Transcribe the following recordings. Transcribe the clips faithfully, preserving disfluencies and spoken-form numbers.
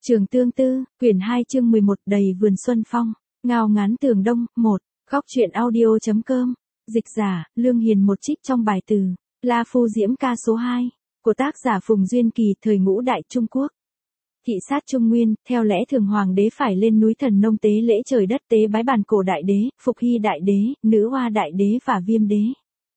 Trường Tương Tư, quyển hai chương mười một đầy vườn xuân phong, ngao ngán tường đông, một, góc truyện audio.com, dịch giả, Lương Hiền một trích trong bài từ, La Phu Diễm ca số hai, của tác giả Phùng Duyên Kỳ thời ngũ đại Trung Quốc. Thị sát Trung Nguyên, theo lẽ thường hoàng đế phải lên núi Thần Nông tế lễ trời đất tế bái bàn cổ đại đế, Phục Hy đại đế, Nữ Hoa đại đế và Viêm đế.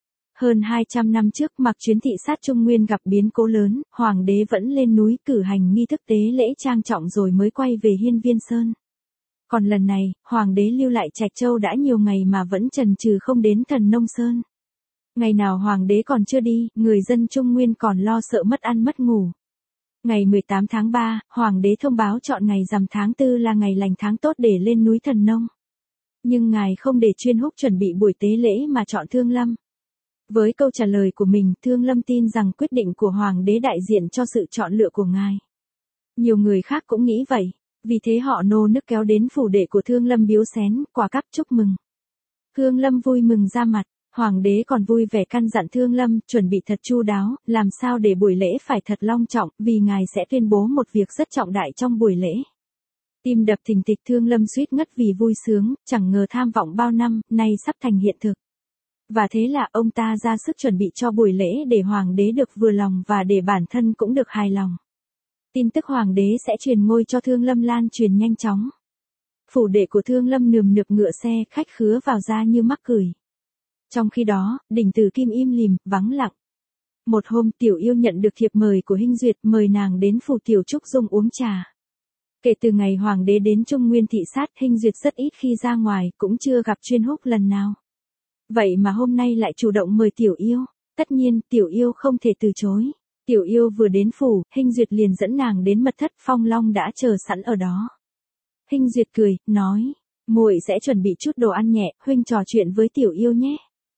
Hơn hai trăm năm trước mặc chuyến thị sát Trung Nguyên gặp biến cố lớn, hoàng đế vẫn lên núi cử hành nghi thức tế lễ trang trọng rồi mới quay về Hiên Viên Sơn. Còn lần này, hoàng đế lưu lại Trạch Châu đã nhiều ngày mà vẫn chần chừ không đến Thần Nông Sơn. Ngày nào hoàng đế còn chưa đi, người dân Trung Nguyên còn lo sợ mất ăn mất ngủ. Ngày mười tám tháng ba, hoàng đế thông báo chọn ngày rằm tháng tư là ngày lành tháng tốt để lên núi Thần Nông. Nhưng ngài không để Chuyên Húc chuẩn bị buổi tế lễ mà chọn Thương Lâm. Với câu trả lời của mình, Thương Lâm tin rằng quyết định của hoàng đế đại diện cho sự chọn lựa của ngài. Nhiều người khác cũng nghĩ vậy, vì thế họ nô nức kéo đến phủ đệ của Thương Lâm biếu xén, quà cáp chúc mừng. Thương Lâm vui mừng ra mặt, hoàng đế còn vui vẻ căn dặn Thương Lâm chuẩn bị thật chu đáo, làm sao để buổi lễ phải thật long trọng, vì ngài sẽ tuyên bố một việc rất trọng đại trong buổi lễ. Tim đập thình thịch, Thương Lâm suýt ngất vì vui sướng, chẳng ngờ tham vọng bao năm, nay sắp thành hiện thực. Và thế là ông ta ra sức chuẩn bị cho buổi lễ để hoàng đế được vừa lòng và để bản thân cũng được hài lòng. Tin tức hoàng đế sẽ truyền ngôi cho Thương Lâm lan truyền nhanh chóng. Phủ đệ của Thương Lâm nườm nượp ngựa xe, khách khứa vào ra như mắc cười. Trong khi đó, Đỉnh Tử Kim im lìm, vắng lặng. Một hôm, Tiểu Yêu nhận được thiệp mời của Hinh Duyệt mời nàng đến phủ Tiểu Trúc Dung uống trà. Kể từ ngày hoàng đế đến Trung Nguyên thị sát, Hinh Duyệt rất ít khi ra ngoài, cũng chưa gặp Chuyên Húc lần nào. Vậy mà hôm nay lại chủ động mời Tiểu Yêu, tất nhiên Tiểu Yêu không thể từ chối. Tiểu Yêu vừa đến phủ, Hinh Duyệt liền dẫn nàng đến mật thất, Phong Long đã chờ sẵn ở đó. Hinh Duyệt cười, nói, muội sẽ chuẩn bị chút đồ ăn nhẹ, huynh trò chuyện với Tiểu Yêu nhé.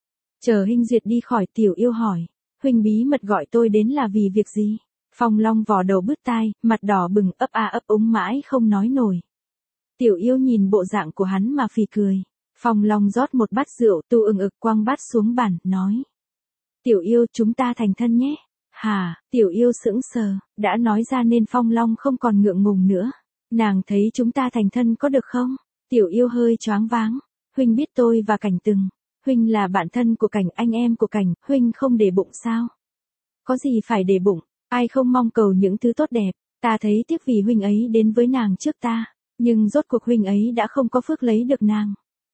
Chờ Hinh Duyệt đi khỏi, Tiểu Yêu hỏi, huynh bí mật gọi tôi đến là vì việc gì? Phong Long vò đầu bứt tai, mặt đỏ bừng, ấp a ấp úng mãi không nói nổi. Tiểu Yêu nhìn bộ dạng của hắn mà phì cười. Phong Long rót một bát rượu, tu ưng ực quăng bát xuống bàn, nói. Tiểu Yêu, chúng ta thành thân nhé. Hà, Tiểu Yêu sững sờ, đã nói ra nên Phong Long không còn ngượng ngùng nữa. Nàng thấy chúng ta thành thân có được không? Tiểu Yêu hơi choáng váng. Huynh biết tôi và Cảnh từng. Huynh là bạn thân của Cảnh, anh em của Cảnh, huynh không để bụng sao? Có gì phải để bụng, ai không mong cầu những thứ tốt đẹp, ta thấy tiếc vì huynh ấy đến với nàng trước ta, nhưng rốt cuộc huynh ấy đã không có phước lấy được nàng.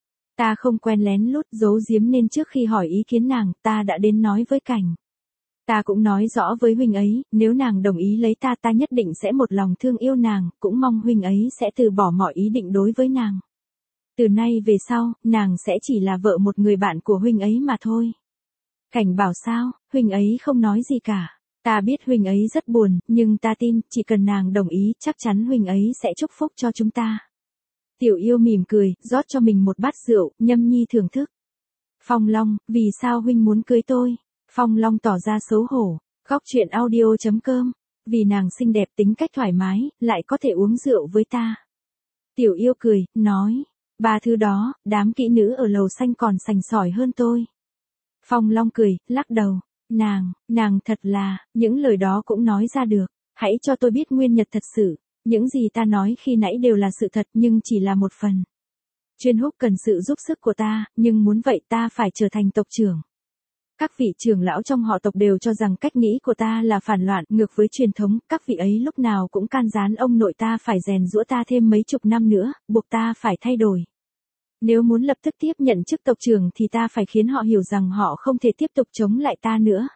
Ta không quen lén lút giấu giếm nên trước khi hỏi ý kiến nàng, ta đã đến nói với Cảnh. Ta cũng nói rõ với huynh ấy, nếu nàng đồng ý lấy ta ta nhất định sẽ một lòng thương yêu nàng, cũng mong huynh ấy sẽ từ bỏ mọi ý định đối với nàng. Từ nay về sau, nàng sẽ chỉ là vợ một người bạn của huynh ấy mà thôi. Cảnh bảo sao, huynh ấy không nói gì cả. Ta biết huynh ấy rất buồn, nhưng ta tin, chỉ cần nàng đồng ý, chắc chắn huynh ấy sẽ chúc phúc cho chúng ta. Tiểu Yêu mỉm cười, rót cho mình một bát rượu, nhâm nhi thưởng thức. Phong Long, vì sao huynh muốn cưới tôi? Phong Long tỏ ra xấu hổ. Góc truyện audio.com, vì nàng xinh đẹp, tính cách thoải mái, lại có thể uống rượu với ta. Tiểu Yêu cười, nói, ba thứ đó, đám kỹ nữ ở lầu xanh còn sành sỏi hơn tôi. Phong Long cười, lắc đầu, nàng, nàng thật là, những lời đó cũng nói ra được, hãy cho tôi biết nguyên nhật thật sự. Những gì ta nói khi nãy đều là sự thật nhưng chỉ là một phần. Chuyên Húc cần sự giúp sức của ta, nhưng muốn vậy ta phải trở thành tộc trưởng. Các vị trưởng lão trong họ tộc đều cho rằng cách nghĩ của ta là phản loạn, ngược với truyền thống, các vị ấy lúc nào cũng can gián ông nội ta phải rèn giũa ta thêm mấy chục năm nữa, buộc ta phải thay đổi. Nếu muốn lập tức tiếp nhận chức tộc trưởng thì ta phải khiến họ hiểu rằng họ không thể tiếp tục chống lại ta nữa.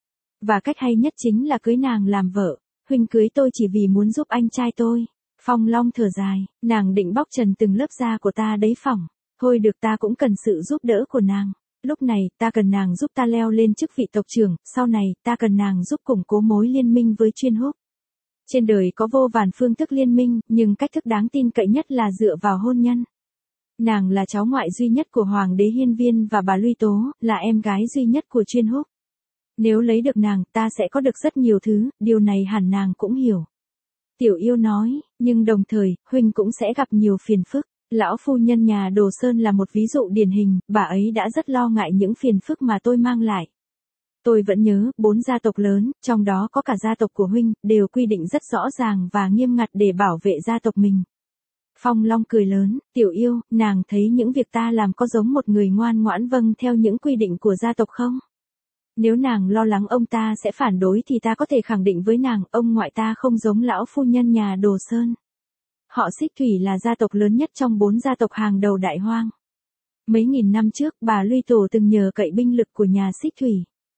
Và cách hay nhất chính là cưới nàng làm vợ. Huynh cưới tôi chỉ vì muốn giúp anh trai tôi. Phong Long thở dài, nàng định bóc trần từng lớp da của ta đấy phỏng. Thôi được, ta cũng cần sự giúp đỡ của nàng. Lúc này, ta cần nàng giúp ta leo lên chức vị tộc trưởng, sau này, ta cần nàng giúp củng cố mối liên minh với Chuyên Húc. Trên đời có vô vàn phương thức liên minh, nhưng cách thức đáng tin cậy nhất là dựa vào hôn nhân. Nàng là cháu ngoại duy nhất của Hoàng đế Hiên Viên và bà Luy Tố, là em gái duy nhất của Chuyên Húc. Nếu lấy được nàng, ta sẽ có được rất nhiều thứ, điều này hẳn nàng cũng hiểu. Tiểu Yêu nói, nhưng đồng thời, huynh cũng sẽ gặp nhiều phiền phức. Lão phu nhân nhà Đồ Sơn là một ví dụ điển hình, bà ấy đã rất lo ngại những phiền phức mà tôi mang lại. Tôi vẫn nhớ, bốn gia tộc lớn, trong đó có cả gia tộc của huynh, đều quy định rất rõ ràng và nghiêm ngặt để bảo vệ gia tộc mình. Phong Long cười lớn, tiểu yêu, nàng thấy những việc ta làm có giống một người ngoan ngoãn vâng theo những quy định của gia tộc không? Nếu nàng lo lắng ông ta sẽ phản đối thì ta có thể khẳng định với nàng, ông ngoại ta không giống lão phu nhân nhà Đồ Sơn. Họ Xích Thủy là gia tộc lớn nhất trong bốn gia tộc hàng đầu Đại Hoang. Mấy nghìn năm trước, bà Luy Tổ từng nhờ cậy binh lực của nhà Xích Thủy.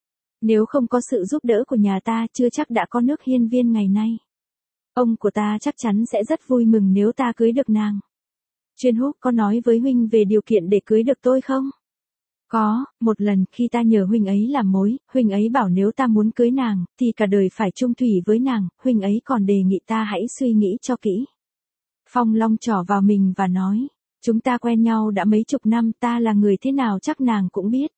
Nếu không có sự giúp đỡ của nhà ta, chưa chắc đã có nước Hiên Viên ngày nay. Ông của ta chắc chắn sẽ rất vui mừng nếu ta cưới được nàng. Chuyên Húc có nói với huynh về điều kiện để cưới được tôi không? Có, một lần khi ta nhờ huynh ấy làm mối, huynh ấy bảo nếu ta muốn cưới nàng, thì cả đời phải chung thủy với nàng, huynh ấy còn đề nghị ta hãy suy nghĩ cho kỹ. Phong Long trỏ vào mình và nói, chúng ta quen nhau đã mấy chục năm, ta là người thế nào chắc nàng cũng biết.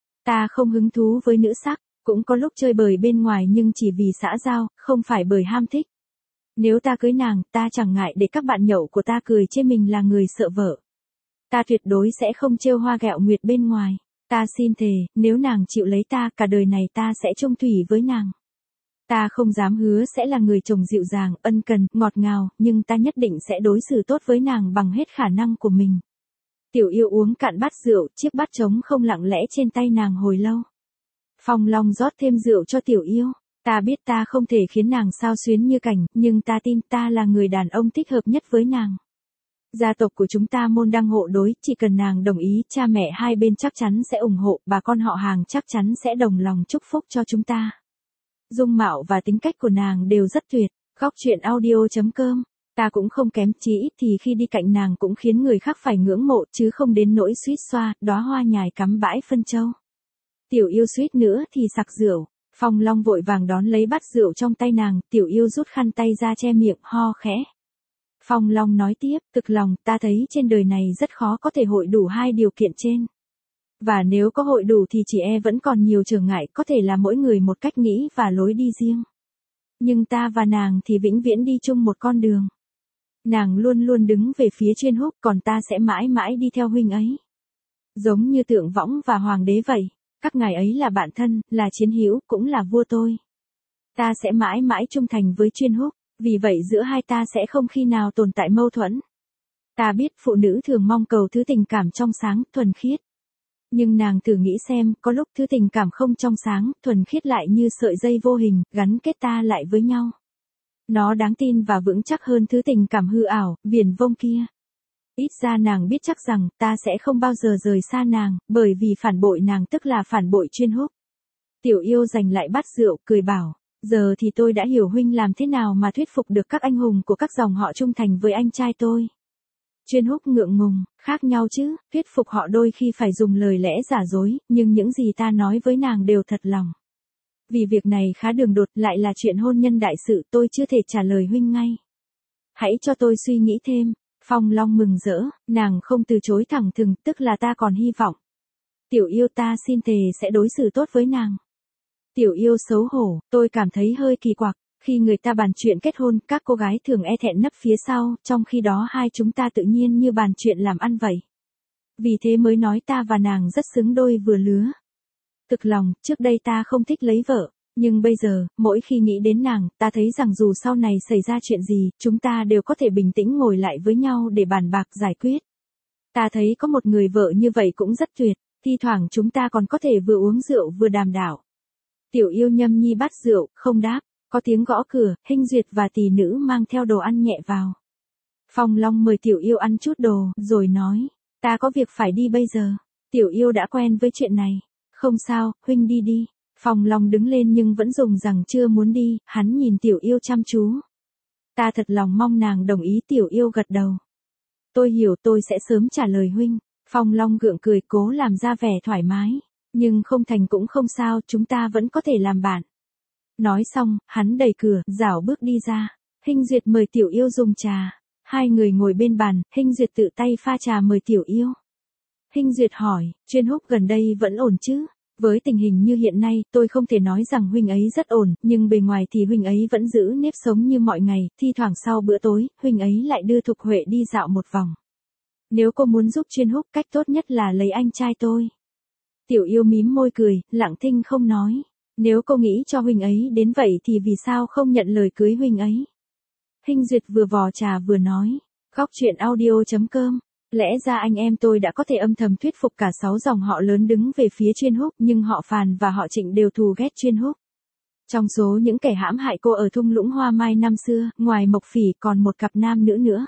Ta không hứng thú với nữ sắc, cũng có lúc chơi bời bên ngoài nhưng chỉ vì xã giao, không phải bởi ham thích. Nếu ta cưới nàng, ta chẳng ngại để các bạn nhậu của ta cười chê mình là người sợ vợ. Ta tuyệt đối sẽ không trêu hoa ghẹo nguyệt bên ngoài. Ta xin thề, nếu nàng chịu lấy ta, cả đời này ta sẽ chung thủy với nàng. Ta không dám hứa sẽ là người chồng dịu dàng, ân cần, ngọt ngào, nhưng ta nhất định sẽ đối xử tốt với nàng bằng hết khả năng của mình. Tiểu yêu uống cạn bát rượu, chiếc bát trống không lặng lẽ trên tay nàng hồi lâu. Phong Long rót thêm rượu cho tiểu yêu. Ta biết ta không thể khiến nàng xao xuyến như cảnh, nhưng ta tin ta là người đàn ông thích hợp nhất với nàng. Gia tộc của chúng ta môn đăng hộ đối, chỉ cần nàng đồng ý, cha mẹ hai bên chắc chắn sẽ ủng hộ, bà con họ hàng chắc chắn sẽ đồng lòng chúc phúc cho chúng ta. Dung mạo và tính cách của nàng đều rất tuyệt. Góc truyện audio chấm com. Ta cũng không kém, chí ít thì khi đi cạnh nàng cũng khiến người khác phải ngưỡng mộ, chứ không đến nỗi suýt xoa, đóa hoa nhài cắm bãi phân châu. Tiểu yêu suýt nữa thì sặc rượu. Phong Long vội vàng đón lấy bát rượu trong tay nàng, tiểu yêu rút khăn tay ra che miệng, ho khẽ. Phong Long nói tiếp, thực lòng, ta thấy trên đời này rất khó có thể hội đủ hai điều kiện trên. Và nếu có hội đủ thì chỉ e vẫn còn nhiều trở ngại, có thể là mỗi người một cách nghĩ và lối đi riêng. Nhưng ta và nàng thì vĩnh viễn đi chung một con đường. Nàng luôn luôn đứng về phía Chuyên Húc, còn ta sẽ mãi mãi đi theo huynh ấy. Giống như Tượng Võng và Hoàng đế vậy, các ngài ấy là bạn thân, là chiến hữu, cũng là vua tôi. Ta sẽ mãi mãi trung thành với Chuyên Húc, vì vậy giữa hai ta sẽ không khi nào tồn tại mâu thuẫn. Ta biết phụ nữ thường mong cầu thứ tình cảm trong sáng, thuần khiết. Nhưng nàng thử nghĩ xem, có lúc thứ tình cảm không trong sáng, thuần khiết lại như sợi dây vô hình, gắn kết ta lại với nhau. Nó đáng tin và vững chắc hơn thứ tình cảm hư ảo, viển vông kia. Ít ra nàng biết chắc rằng, ta sẽ không bao giờ rời xa nàng, bởi vì phản bội nàng tức là phản bội Chuyên Húc. Tiểu yêu giành lại bát rượu, cười bảo, giờ thì tôi đã hiểu huynh làm thế nào mà thuyết phục được các anh hùng của các dòng họ trung thành với anh trai tôi. Chuyên Húc ngượng ngùng, khác nhau chứ, thuyết phục họ đôi khi phải dùng lời lẽ giả dối, nhưng những gì ta nói với nàng đều thật lòng. Vì việc này khá đường đột, lại là chuyện hôn nhân đại sự, tôi chưa thể trả lời huynh ngay. Hãy cho tôi suy nghĩ thêm. Phong Long mừng rỡ, nàng không từ chối thẳng thừng, tức là ta còn hy vọng. Tiểu yêu, ta xin thề sẽ đối xử tốt với nàng. Tiểu yêu xấu hổ, tôi cảm thấy hơi kỳ quặc. Khi người ta bàn chuyện kết hôn, các cô gái thường e thẹn nấp phía sau, trong khi đó hai chúng ta tự nhiên như bàn chuyện làm ăn vậy. Vì thế mới nói ta và nàng rất xứng đôi vừa lứa. Thực lòng, trước đây ta không thích lấy vợ, nhưng bây giờ, mỗi khi nghĩ đến nàng, ta thấy rằng dù sau này xảy ra chuyện gì, chúng ta đều có thể bình tĩnh ngồi lại với nhau để bàn bạc giải quyết. Ta thấy có một người vợ như vậy cũng rất tuyệt, thi thoảng chúng ta còn có thể vừa uống rượu vừa đàm đạo. Tiểu yêu nhâm nhi bát rượu, không đáp. Có tiếng gõ cửa, Hinh Duyệt và tỷ nữ mang theo đồ ăn nhẹ vào. Phong Long mời tiểu yêu ăn chút đồ, rồi nói, ta có việc phải đi bây giờ. Tiểu yêu đã quen với chuyện này. Không sao, huynh đi đi. Phong Long đứng lên nhưng vẫn dùng rằng chưa muốn đi, hắn nhìn tiểu yêu chăm chú. Ta thật lòng mong nàng đồng ý, tiểu yêu gật đầu. Tôi hiểu, tôi sẽ sớm trả lời huynh. Phong Long gượng cười cố làm ra vẻ thoải mái. Nhưng không thành cũng không sao, chúng ta vẫn có thể làm bạn. Nói xong, hắn đẩy cửa, rảo bước đi ra. Hinh Duyệt mời tiểu yêu dùng trà. Hai người ngồi bên bàn, Hinh Duyệt tự tay pha trà mời tiểu yêu. Hinh Duyệt hỏi, Chuyên Húc gần đây vẫn ổn chứ? Với tình hình như hiện nay, tôi không thể nói rằng huynh ấy rất ổn, nhưng bề ngoài thì huynh ấy vẫn giữ nếp sống như mọi ngày, thi thoảng sau bữa tối, huynh ấy lại đưa Thục Huệ đi dạo một vòng. Nếu cô muốn giúp Chuyên Húc, cách tốt nhất là lấy anh trai tôi. Tiểu yêu mím môi cười, lặng thinh không nói. Nếu cô nghĩ cho huynh ấy đến vậy thì vì sao không nhận lời cưới huynh ấy? Hinh Duyệt vừa vò trà vừa nói. Góc truyện audio.com. Lẽ ra anh em tôi đã có thể âm thầm thuyết phục cả sáu dòng họ lớn đứng về phía Chuyên Húc, nhưng họ Phàn và họ Trịnh đều thù ghét Chuyên Húc. Trong số những kẻ hãm hại cô ở thung lũng Hoa Mai năm xưa, ngoài Mộc Phỉ còn một cặp nam nữ nữa.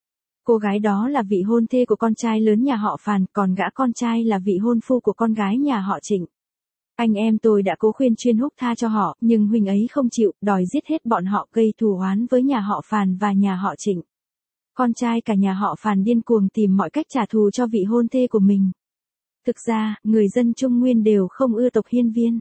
Cô gái đó là vị hôn thê của con trai lớn nhà họ Phàn, còn gã con trai là vị hôn phu của con gái nhà họ Trịnh. Anh em tôi đã cố khuyên Chuyên Húc tha cho họ, nhưng huynh ấy không chịu, đòi giết hết bọn họ, gây thù oán với nhà họ Phàn và nhà họ Trịnh. Con trai cả nhà họ Phàn điên cuồng tìm mọi cách trả thù cho vị hôn thê của mình. Thực ra, người dân Trung Nguyên đều không ưa tộc Hiên Viên.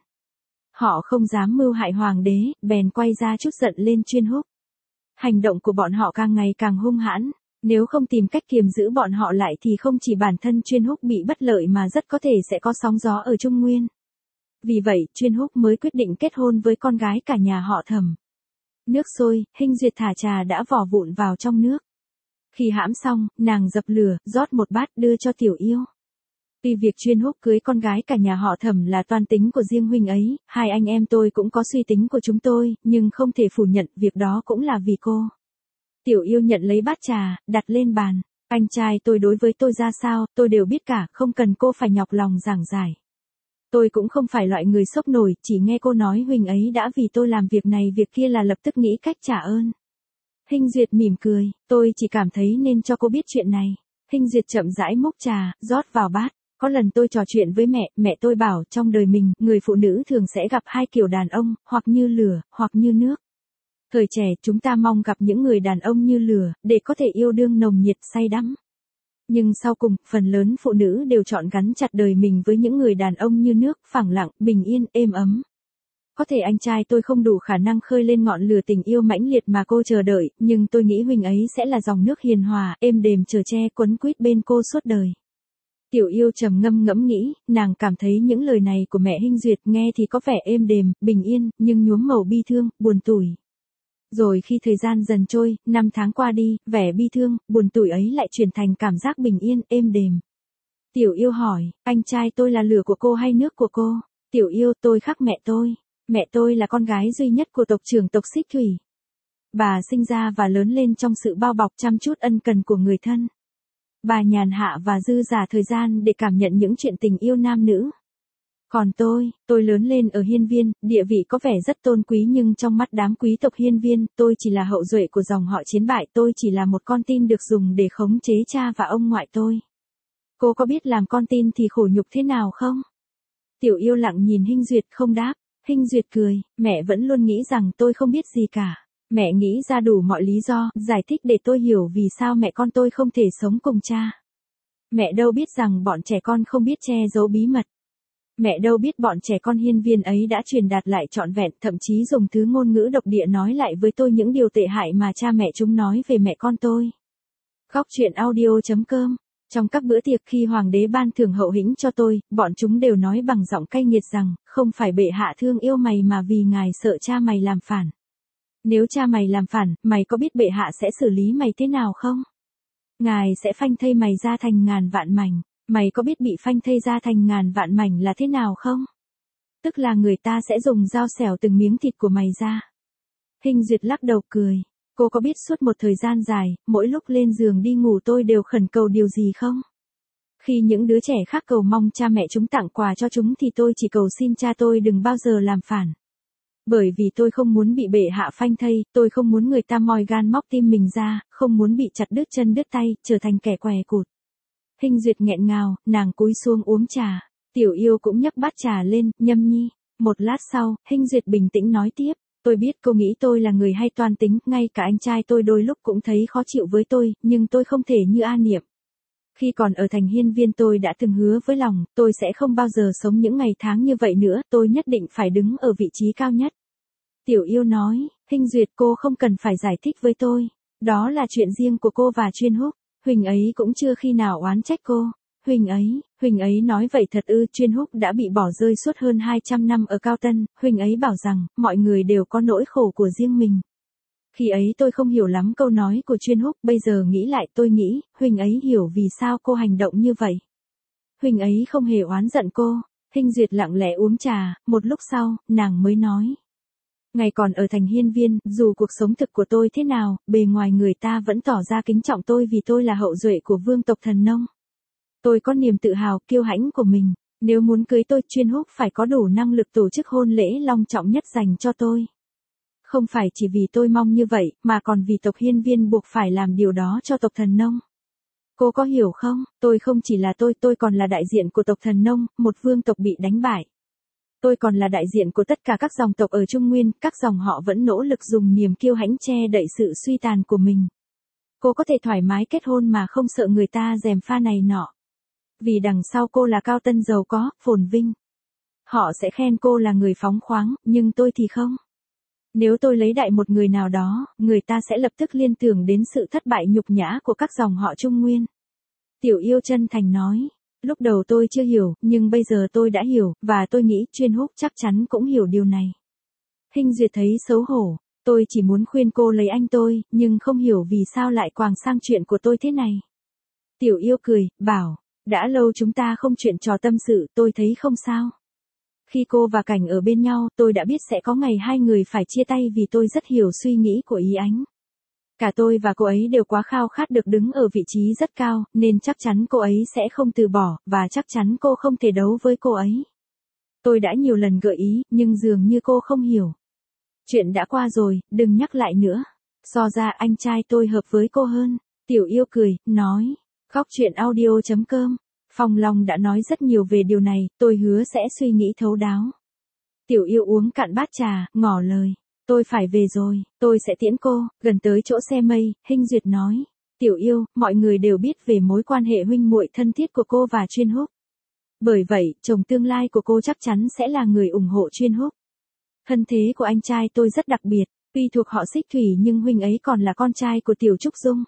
Họ không dám mưu hại hoàng đế, bèn quay ra chút giận lên Chuyên Húc. Hành động của bọn họ càng ngày càng hung hãn, nếu không tìm cách kiềm giữ bọn họ lại thì không chỉ bản thân Chuyên Húc bị bất lợi mà rất có thể sẽ có sóng gió ở Trung Nguyên. Vì vậy, Chuyên Húc mới quyết định kết hôn với con gái cả nhà họ Thẩm. Nước sôi, Hinh Duyệt thả trà đã vò vụn vào trong nước. Khi hãm xong, nàng dập lửa, rót một bát đưa cho Tiểu Yêu. Vì việc Chuyên Húc cưới con gái cả nhà họ Thẩm là toan tính của riêng huynh ấy, hai anh em tôi cũng có suy tính của chúng tôi, nhưng không thể phủ nhận việc đó cũng là vì cô. Tiểu Yêu nhận lấy bát trà, đặt lên bàn. Anh trai tôi đối với tôi ra sao, tôi đều biết cả, không cần cô phải nhọc lòng giảng giải. Tôi cũng không phải loại người sốc nổi, chỉ nghe cô nói huynh ấy đã vì tôi làm việc này việc kia là lập tức nghĩ cách trả ơn. Hinh Duyệt mỉm cười, tôi chỉ cảm thấy nên cho cô biết chuyện này. Hinh Duyệt chậm rãi múc trà, rót vào bát. Có lần tôi trò chuyện với mẹ, mẹ tôi bảo trong đời mình, người phụ nữ thường sẽ gặp hai kiểu đàn ông, hoặc như lửa, hoặc như nước. Thời trẻ chúng ta mong gặp những người đàn ông như lửa, để có thể yêu đương nồng nhiệt say đắm. Nhưng sau cùng, phần lớn phụ nữ đều chọn gắn chặt đời mình với những người đàn ông như nước, phẳng lặng, bình yên, êm ấm. Có thể anh trai tôi không đủ khả năng khơi lên ngọn lửa tình yêu mãnh liệt mà cô chờ đợi, nhưng tôi nghĩ huynh ấy sẽ là dòng nước hiền hòa, êm đềm chở che quấn quýt bên cô suốt đời. Tiểu Yêu trầm ngâm ngẫm nghĩ, nàng cảm thấy những lời này của mẹ Hinh Duyệt nghe thì có vẻ êm đềm, bình yên, nhưng nhuốm màu bi thương, buồn tủi. Rồi khi thời gian dần trôi, năm tháng qua đi, vẻ bi thương, buồn tủi ấy lại chuyển thành cảm giác bình yên, êm đềm. Tiểu Yêu hỏi, anh trai tôi là lửa của cô hay nước của cô? Tiểu Yêu, tôi khác mẹ tôi. Mẹ tôi là con gái duy nhất của tộc trưởng tộc Xích Thủy. Bà sinh ra và lớn lên trong sự bao bọc chăm chút ân cần của người thân. Bà nhàn hạ và dư dả thời gian để cảm nhận những chuyện tình yêu nam nữ. Còn tôi, tôi lớn lên ở Hiên Viên, địa vị có vẻ rất tôn quý nhưng trong mắt đám quý tộc Hiên Viên, tôi chỉ là hậu duệ của dòng họ chiến bại, tôi chỉ là một con tin được dùng để khống chế cha và ông ngoại tôi. Cô có biết làm con tin thì khổ nhục thế nào không? Tiểu Yêu lặng nhìn Hinh Duyệt không đáp. Hinh Duyệt cười, mẹ vẫn luôn nghĩ rằng tôi không biết gì cả. Mẹ nghĩ ra đủ mọi lý do, giải thích để tôi hiểu vì sao mẹ con tôi không thể sống cùng cha. Mẹ đâu biết rằng bọn trẻ con không biết che giấu bí mật. Mẹ đâu biết bọn trẻ con Hiên Viên ấy đã truyền đạt lại trọn vẹn, thậm chí dùng thứ ngôn ngữ độc địa nói lại với tôi những điều tệ hại mà cha mẹ chúng nói về mẹ con tôi. Góc truyện audio.com. Trong các bữa tiệc khi hoàng đế ban thưởng hậu hĩnh cho tôi, bọn chúng đều nói bằng giọng cay nghiệt rằng, không phải bệ hạ thương yêu mày mà vì ngài sợ cha mày làm phản. Nếu cha mày làm phản, mày có biết bệ hạ sẽ xử lý mày thế nào không? Ngài sẽ phanh thây mày ra thành ngàn vạn mảnh. Mày có biết bị phanh thây ra thành ngàn vạn mảnh là thế nào không? Tức là người ta sẽ dùng dao xẻo từng miếng thịt của mày ra. Hinh Duyệt lắc đầu cười. Cô có biết suốt một thời gian dài, mỗi lúc lên giường đi ngủ tôi đều khẩn cầu điều gì không? Khi những đứa trẻ khác cầu mong cha mẹ chúng tặng quà cho chúng thì tôi chỉ cầu xin cha tôi đừng bao giờ làm phản. Bởi vì tôi không muốn bị bệ hạ phanh thây, tôi không muốn người ta moi gan móc tim mình ra, không muốn bị chặt đứt chân đứt tay, trở thành kẻ què cụt. Hinh Duyệt nghẹn ngào, nàng cúi xuống uống trà. Tiểu Yêu cũng nhấc bát trà lên, nhâm nhi. Một lát sau, Hinh Duyệt bình tĩnh nói tiếp. Tôi biết cô nghĩ tôi là người hay toan tính, ngay cả anh trai tôi đôi lúc cũng thấy khó chịu với tôi, nhưng tôi không thể như A Niệm. Khi còn ở thành Hiên Viên tôi đã từng hứa với lòng, tôi sẽ không bao giờ sống những ngày tháng như vậy nữa, tôi nhất định phải đứng ở vị trí cao nhất. Tiểu Yêu nói, Hinh Duyệt cô không cần phải giải thích với tôi. Đó là chuyện riêng của cô và Chuyên Húc. Huỳnh ấy cũng chưa khi nào oán trách cô. Huỳnh ấy, Huỳnh ấy nói vậy thật ư? Chuyên Húc đã bị bỏ rơi suốt hơn hai trăm năm ở Cao Tân, Huỳnh ấy bảo rằng, mọi người đều có nỗi khổ của riêng mình. Khi ấy tôi không hiểu lắm câu nói của Chuyên Húc, bây giờ nghĩ lại tôi nghĩ, Huỳnh ấy hiểu vì sao cô hành động như vậy. Huỳnh ấy không hề oán giận cô. Hinh Duyệt lặng lẽ uống trà, một lúc sau, nàng mới nói. Ngày còn ở thành hiên viên, dù cuộc sống thực của tôi thế nào, bề ngoài người ta vẫn tỏ ra kính trọng tôi vì tôi là hậu duệ của vương tộc thần nông. Tôi có niềm tự hào, kiêu hãnh của mình. Nếu muốn cưới tôi, Chuyên Húc phải có đủ năng lực tổ chức hôn lễ long trọng nhất dành cho tôi. Không phải chỉ vì tôi mong như vậy, mà còn vì tộc hiên viên buộc phải làm điều đó cho tộc thần nông. Cô có hiểu không, tôi không chỉ là tôi, tôi còn là đại diện của tộc thần nông, một vương tộc bị đánh bại. Tôi còn là đại diện của tất cả các dòng tộc ở Trung Nguyên, các dòng họ vẫn nỗ lực dùng niềm kiêu hãnh che đậy sự suy tàn của mình. Cô có thể thoải mái kết hôn mà không sợ người ta gièm pha này nọ. Vì đằng sau cô là cao tân giàu có, phồn vinh. Họ sẽ khen cô là người phóng khoáng, nhưng tôi thì không. Nếu tôi lấy đại một người nào đó, người ta sẽ lập tức liên tưởng đến sự thất bại nhục nhã của các dòng họ Trung Nguyên. Tiểu Yêu chân thành nói. Lúc đầu tôi chưa hiểu, nhưng bây giờ tôi đã hiểu, và tôi nghĩ Chuyên Húc chắc chắn cũng hiểu điều này. Hinh Duyệt thấy xấu hổ. Tôi chỉ muốn khuyên cô lấy anh tôi, nhưng không hiểu vì sao lại quàng sang chuyện của tôi thế này. Tiểu Yêu cười, bảo, đã lâu chúng ta không chuyện trò tâm sự, tôi thấy không sao. Khi cô và Cảnh ở bên nhau, tôi đã biết sẽ có ngày hai người phải chia tay vì tôi rất hiểu suy nghĩ của Ý Ánh. Cả tôi và cô ấy đều quá khao khát được đứng ở vị trí rất cao, nên chắc chắn cô ấy sẽ không từ bỏ, và chắc chắn cô không thể đấu với cô ấy. Tôi đã nhiều lần gợi ý, nhưng dường như cô không hiểu. Chuyện đã qua rồi, đừng nhắc lại nữa. So ra anh trai tôi hợp với cô hơn. Tiểu Yêu cười, nói. Góc truyện audio chấm com. Phong Long đã nói rất nhiều về điều này, tôi hứa sẽ suy nghĩ thấu đáo. Tiểu Yêu uống cạn bát trà, ngỏ lời. Tôi phải về rồi, tôi sẽ tiễn cô, gần tới chỗ xe mây, Hinh Duyệt nói. Tiểu Yêu, mọi người đều biết về mối quan hệ huynh muội thân thiết của cô và Chuyên Húc. Bởi vậy, chồng tương lai của cô chắc chắn sẽ là người ủng hộ Chuyên Húc. Thân thế của anh trai tôi rất đặc biệt, tuy thuộc họ Xích Thủy nhưng huynh ấy còn là con trai của Tiểu Trúc Dung.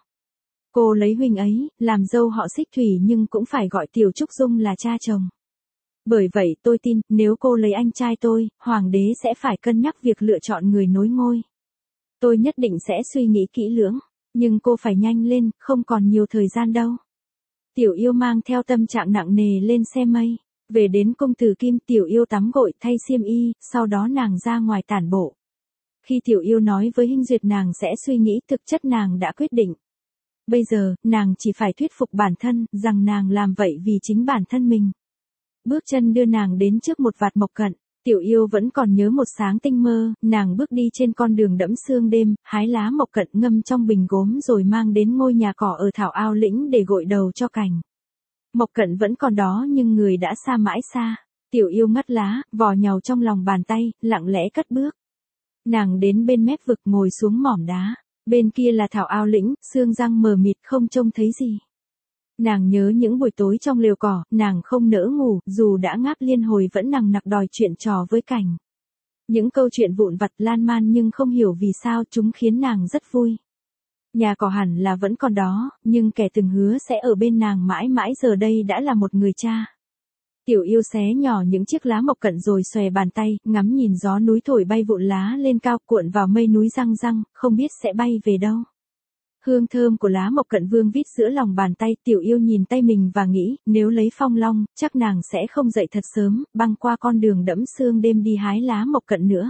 Cô lấy huynh ấy, làm dâu họ Xích Thủy nhưng cũng phải gọi Tiểu Trúc Dung là cha chồng. Bởi vậy tôi tin, nếu cô lấy anh trai tôi, hoàng đế sẽ phải cân nhắc việc lựa chọn người nối ngôi. Tôi nhất định sẽ suy nghĩ kỹ lưỡng, nhưng cô phải nhanh lên, không còn nhiều thời gian đâu. Tiểu Yêu mang theo tâm trạng nặng nề lên xe mây, về đến cung Từ Kim. Tiểu Yêu tắm gội thay xiêm y, sau đó nàng ra ngoài tản bộ. Khi Tiểu Yêu nói với Hinh Duyệt nàng sẽ suy nghĩ, thực chất nàng đã quyết định. Bây giờ, nàng chỉ phải thuyết phục bản thân, rằng nàng làm vậy vì chính bản thân mình. Bước chân đưa nàng đến trước một vạt mộc cận. Tiểu Yêu vẫn còn nhớ một sáng tinh mơ, nàng bước đi trên con đường đẫm sương đêm, hái lá mộc cận ngâm trong bình gốm rồi mang đến ngôi nhà cỏ ở Thảo Ao Lĩnh để gội đầu cho Cảnh. Mộc cận vẫn còn đó nhưng người đã xa mãi xa. Tiểu Yêu ngắt lá, vò nhàu trong lòng bàn tay, lặng lẽ cất bước. Nàng đến bên mép vực ngồi xuống mỏm đá. Bên kia là Thảo Ao Lĩnh, sương răng mờ mịt không trông thấy gì. Nàng nhớ những buổi tối trong lều cỏ, nàng không nỡ ngủ, dù đã ngáp liên hồi vẫn nằng nặc đòi chuyện trò với Cảnh. Những câu chuyện vụn vặt lan man nhưng không hiểu vì sao chúng khiến nàng rất vui. Nhà cỏ hẳn là vẫn còn đó, nhưng kẻ từng hứa sẽ ở bên nàng mãi mãi giờ đây đã là một người cha. Tiểu Yêu xé nhỏ những chiếc lá mộc cận rồi xòe bàn tay, ngắm nhìn gió núi thổi bay vụn lá lên cao, cuộn vào mây núi răng răng, không biết sẽ bay về đâu. Hương thơm của lá mộc cận vương vít giữa lòng bàn tay. Tiểu Yêu nhìn tay mình và nghĩ, nếu lấy Phong Long, chắc nàng sẽ không dậy thật sớm, băng qua con đường đẫm sương đêm đi hái lá mộc cận nữa.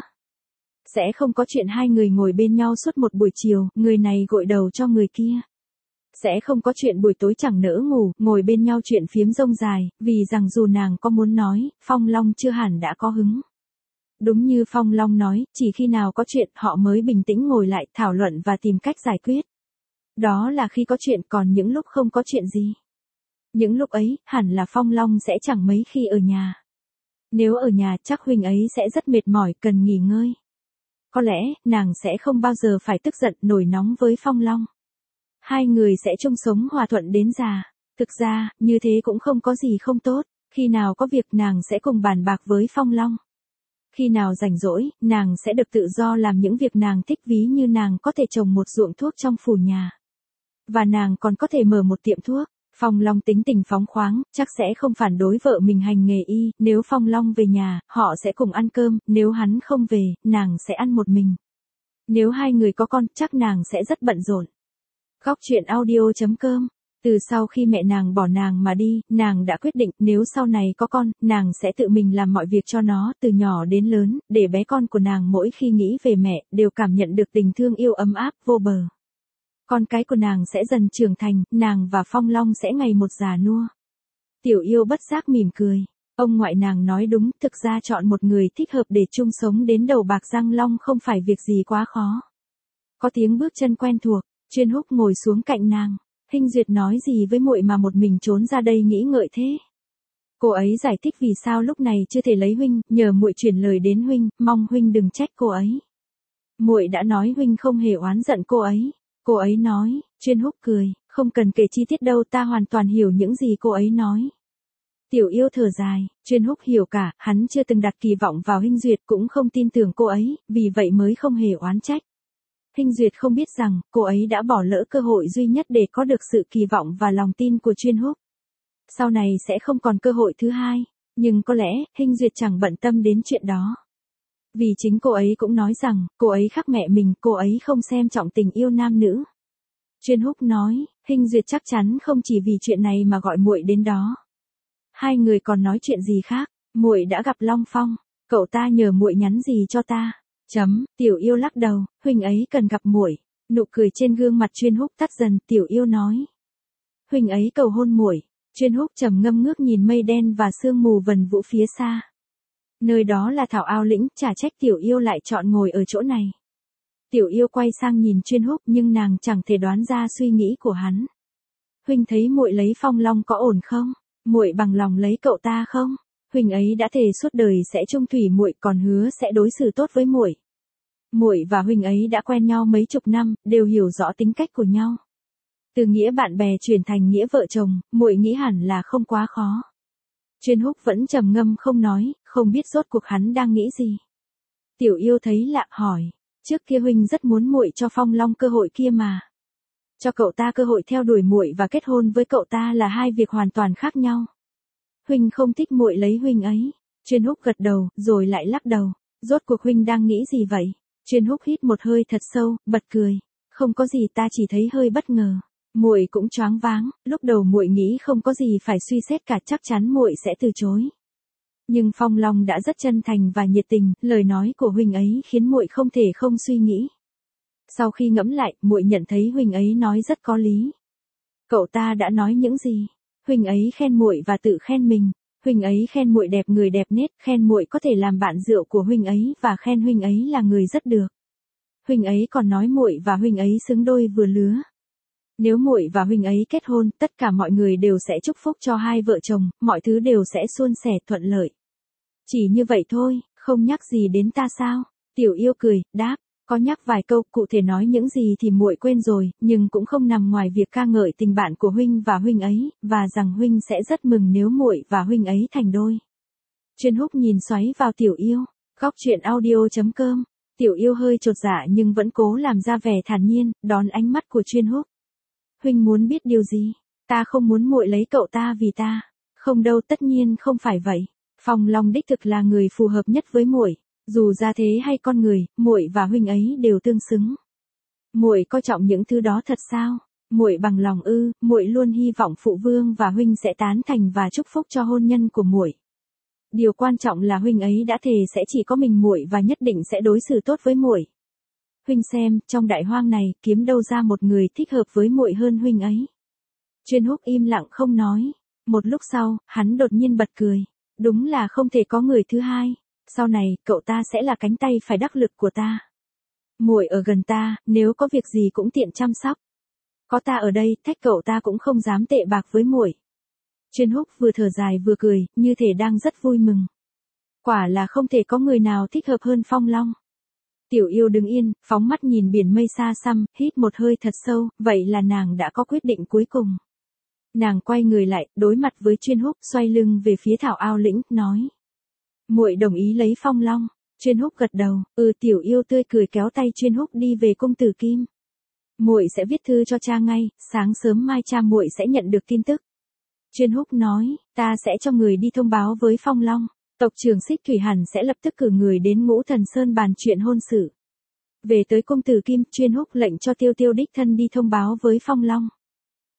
Sẽ không có chuyện hai người ngồi bên nhau suốt một buổi chiều, người này gội đầu cho người kia. Sẽ không có chuyện buổi tối chẳng nỡ ngủ, ngồi bên nhau chuyện phiếm rông dài, vì rằng dù nàng có muốn nói, Phong Long chưa hẳn đã có hứng. Đúng như Phong Long nói, chỉ khi nào có chuyện họ mới bình tĩnh ngồi lại thảo luận và tìm cách giải quyết. Đó là khi có chuyện, còn những lúc không có chuyện gì. Những lúc ấy, hẳn là Phong Long sẽ chẳng mấy khi ở nhà. Nếu ở nhà chắc huynh ấy sẽ rất mệt mỏi, cần nghỉ ngơi. Có lẽ, nàng sẽ không bao giờ phải tức giận nổi nóng với Phong Long. Hai người sẽ chung sống hòa thuận đến già. Thực ra, như thế cũng không có gì không tốt. Khi nào có việc nàng sẽ cùng bàn bạc với Phong Long. Khi nào rảnh rỗi, nàng sẽ được tự do làm những việc nàng thích, ví như nàng có thể trồng một ruộng thuốc trong phủ nhà. Và nàng còn có thể mở một tiệm thuốc. Phong Long tính tình phóng khoáng, chắc sẽ không phản đối vợ mình hành nghề y. Nếu Phong Long về nhà, họ sẽ cùng ăn cơm. Nếu hắn không về, nàng sẽ ăn một mình. Nếu hai người có con, chắc nàng sẽ rất bận rộn. Góc truyện audio chấm com Từ sau khi mẹ nàng bỏ nàng mà đi, nàng đã quyết định nếu sau này có con, nàng sẽ tự mình làm mọi việc cho nó từ nhỏ đến lớn, để bé con của nàng mỗi khi nghĩ về mẹ, đều cảm nhận được tình thương yêu ấm áp vô bờ. Con cái của nàng sẽ dần trưởng thành, nàng và Phong Long sẽ ngày một già nua. Tiểu Yêu bất giác mỉm cười. Ông ngoại nàng nói đúng, thực ra chọn một người thích hợp để chung sống đến đầu bạc răng long không phải việc gì quá khó. Có tiếng bước chân quen thuộc, Chuyên Húc ngồi xuống cạnh nàng. Hinh Duyệt nói gì với muội mà một mình trốn ra đây nghĩ ngợi thế? Cô ấy giải thích vì sao lúc này chưa thể lấy huynh, nhờ muội chuyển lời đến huynh, mong huynh đừng trách cô ấy. Muội đã nói huynh không hề oán giận cô ấy. Cô ấy nói, Chuyên Húc cười, không cần kể chi tiết đâu, ta hoàn toàn hiểu những gì cô ấy nói. Tiểu Yêu thở dài, Chuyên Húc hiểu cả, hắn chưa từng đặt kỳ vọng vào Hinh Duyệt cũng không tin tưởng cô ấy, vì vậy mới không hề oán trách. Hinh Duyệt không biết rằng, cô ấy đã bỏ lỡ cơ hội duy nhất để có được sự kỳ vọng và lòng tin của Chuyên Húc. Sau này sẽ không còn cơ hội thứ hai, nhưng có lẽ, Hinh Duyệt chẳng bận tâm đến chuyện đó. Vì chính cô ấy cũng nói rằng, cô ấy khác mẹ mình, cô ấy không xem trọng tình yêu nam nữ. Chuyên Húc nói, Hinh Duyệt chắc chắn không chỉ vì chuyện này mà gọi muội đến đó. Hai người còn nói chuyện gì khác, muội đã gặp Long Phong, cậu ta nhờ muội nhắn gì cho ta. Chấm, Tiểu Yêu lắc đầu, huynh ấy cần gặp muội. Nụ cười trên gương mặt Chuyên Húc tắt dần, Tiểu Yêu nói. Huynh ấy cầu hôn muội. Chuyên Húc trầm ngâm ngước nhìn mây đen và sương mù vần vũ phía xa. Nơi đó là Thảo Ao Lĩnh, chả trách Tiểu Yêu lại chọn ngồi ở chỗ này. Tiểu Yêu quay sang nhìn Chuyên Húc nhưng nàng chẳng thể đoán ra suy nghĩ của hắn. Huynh thấy muội lấy Phong Long có ổn không? Muội bằng lòng lấy cậu ta không? Huynh ấy đã thề suốt đời sẽ chung thủy muội, còn hứa sẽ đối xử tốt với muội. Muội và huynh ấy đã quen nhau mấy chục năm, đều hiểu rõ tính cách của nhau. Từ nghĩa bạn bè chuyển thành nghĩa vợ chồng, muội nghĩ hẳn là không quá khó. Chuyên Húc vẫn trầm ngâm không nói, không biết rốt cuộc hắn đang nghĩ gì. Tiểu Yêu thấy lạ hỏi, trước kia huynh rất muốn muội cho Phong Long cơ hội kia mà. Cho cậu ta cơ hội theo đuổi muội và kết hôn với cậu ta là hai việc hoàn toàn khác nhau. Huynh không thích muội lấy huynh ấy. Chuyên Húc gật đầu, rồi lại lắc đầu. Rốt cuộc huynh đang nghĩ gì vậy? Chuyên Húc hít một hơi thật sâu, bật cười. Không có gì, ta chỉ thấy hơi bất ngờ. Muội cũng choáng váng, lúc đầu muội nghĩ không có gì phải suy xét cả, chắc chắn muội sẽ từ chối. Nhưng Phong Long đã rất chân thành và nhiệt tình, lời nói của huynh ấy khiến muội không thể không suy nghĩ. Sau khi ngẫm lại, muội nhận thấy huynh ấy nói rất có lý. Cậu ta đã nói những gì? Huynh ấy khen muội và tự khen mình. Huynh ấy khen muội đẹp người đẹp nết, khen muội có thể làm bạn rượu của huynh ấy và khen huynh ấy là người rất được. Huynh ấy còn nói muội và huynh ấy xứng đôi vừa lứa. Nếu muội và huynh ấy kết hôn, tất cả mọi người đều sẽ chúc phúc cho hai vợ chồng, mọi thứ đều sẽ suôn sẻ thuận lợi. Chỉ như vậy thôi, không nhắc gì đến ta sao? Tiểu Yêu cười, đáp, có nhắc vài câu, cụ thể nói những gì thì muội quên rồi, nhưng cũng không nằm ngoài việc ca ngợi tình bạn của huynh và huynh ấy, và rằng huynh sẽ rất mừng nếu muội và huynh ấy thành đôi. Chuyên Húc nhìn xoáy vào Tiểu Yêu, góc truyện audio chấm com. Tiểu Yêu hơi chột dạ nhưng vẫn cố làm ra vẻ thản nhiên, đón ánh mắt của Chuyên Húc. Huynh muốn biết điều gì? Ta không muốn muội lấy cậu ta vì ta. Không đâu, tất nhiên không phải vậy. Phong Long đích thực là người phù hợp nhất với muội. Dù gia thế hay con người, muội và huynh ấy đều tương xứng. Muội coi trọng những thứ đó thật sao? Muội bằng lòng ư? Muội luôn hy vọng phụ vương và huynh sẽ tán thành và chúc phúc cho hôn nhân của muội. Điều quan trọng là huynh ấy đã thề sẽ chỉ có mình muội và nhất định sẽ đối xử tốt với muội. Huynh xem, trong đại hoang này, kiếm đâu ra một người thích hợp với muội hơn huynh ấy. Chuyên Húc im lặng không nói. Một lúc sau, hắn đột nhiên bật cười. Đúng là không thể có người thứ hai. Sau này, cậu ta sẽ là cánh tay phải đắc lực của ta. Muội ở gần ta, nếu có việc gì cũng tiện chăm sóc. Có ta ở đây, thách cậu ta cũng không dám tệ bạc với muội. Chuyên Húc vừa thở dài vừa cười, như thể đang rất vui mừng. Quả là không thể có người nào thích hợp hơn Phong Long. Tiểu Yêu đứng yên, phóng mắt nhìn biển mây xa xăm, hít một hơi thật sâu, vậy là nàng đã có quyết định cuối cùng. Nàng quay người lại, đối mặt với Chuyên Húc, xoay lưng về phía Thảo Ao Lĩnh, nói. Muội đồng ý lấy Phong Long. Chuyên Húc gật đầu, ừ. Tiểu Yêu tươi cười kéo tay Chuyên Húc đi về cung Tử Kim. Muội sẽ viết thư cho cha ngay, sáng sớm mai cha muội sẽ nhận được tin tức. Chuyên Húc nói, ta sẽ cho người đi thông báo với Phong Long. Tộc trưởng Xích Thủy hẳn sẽ lập tức cử người đến Ngũ Thần Sơn bàn chuyện hôn sự. Về tới cung Tử Kim, Chuyên Húc lệnh cho Tiêu Tiêu đích thân đi thông báo với Phong Long.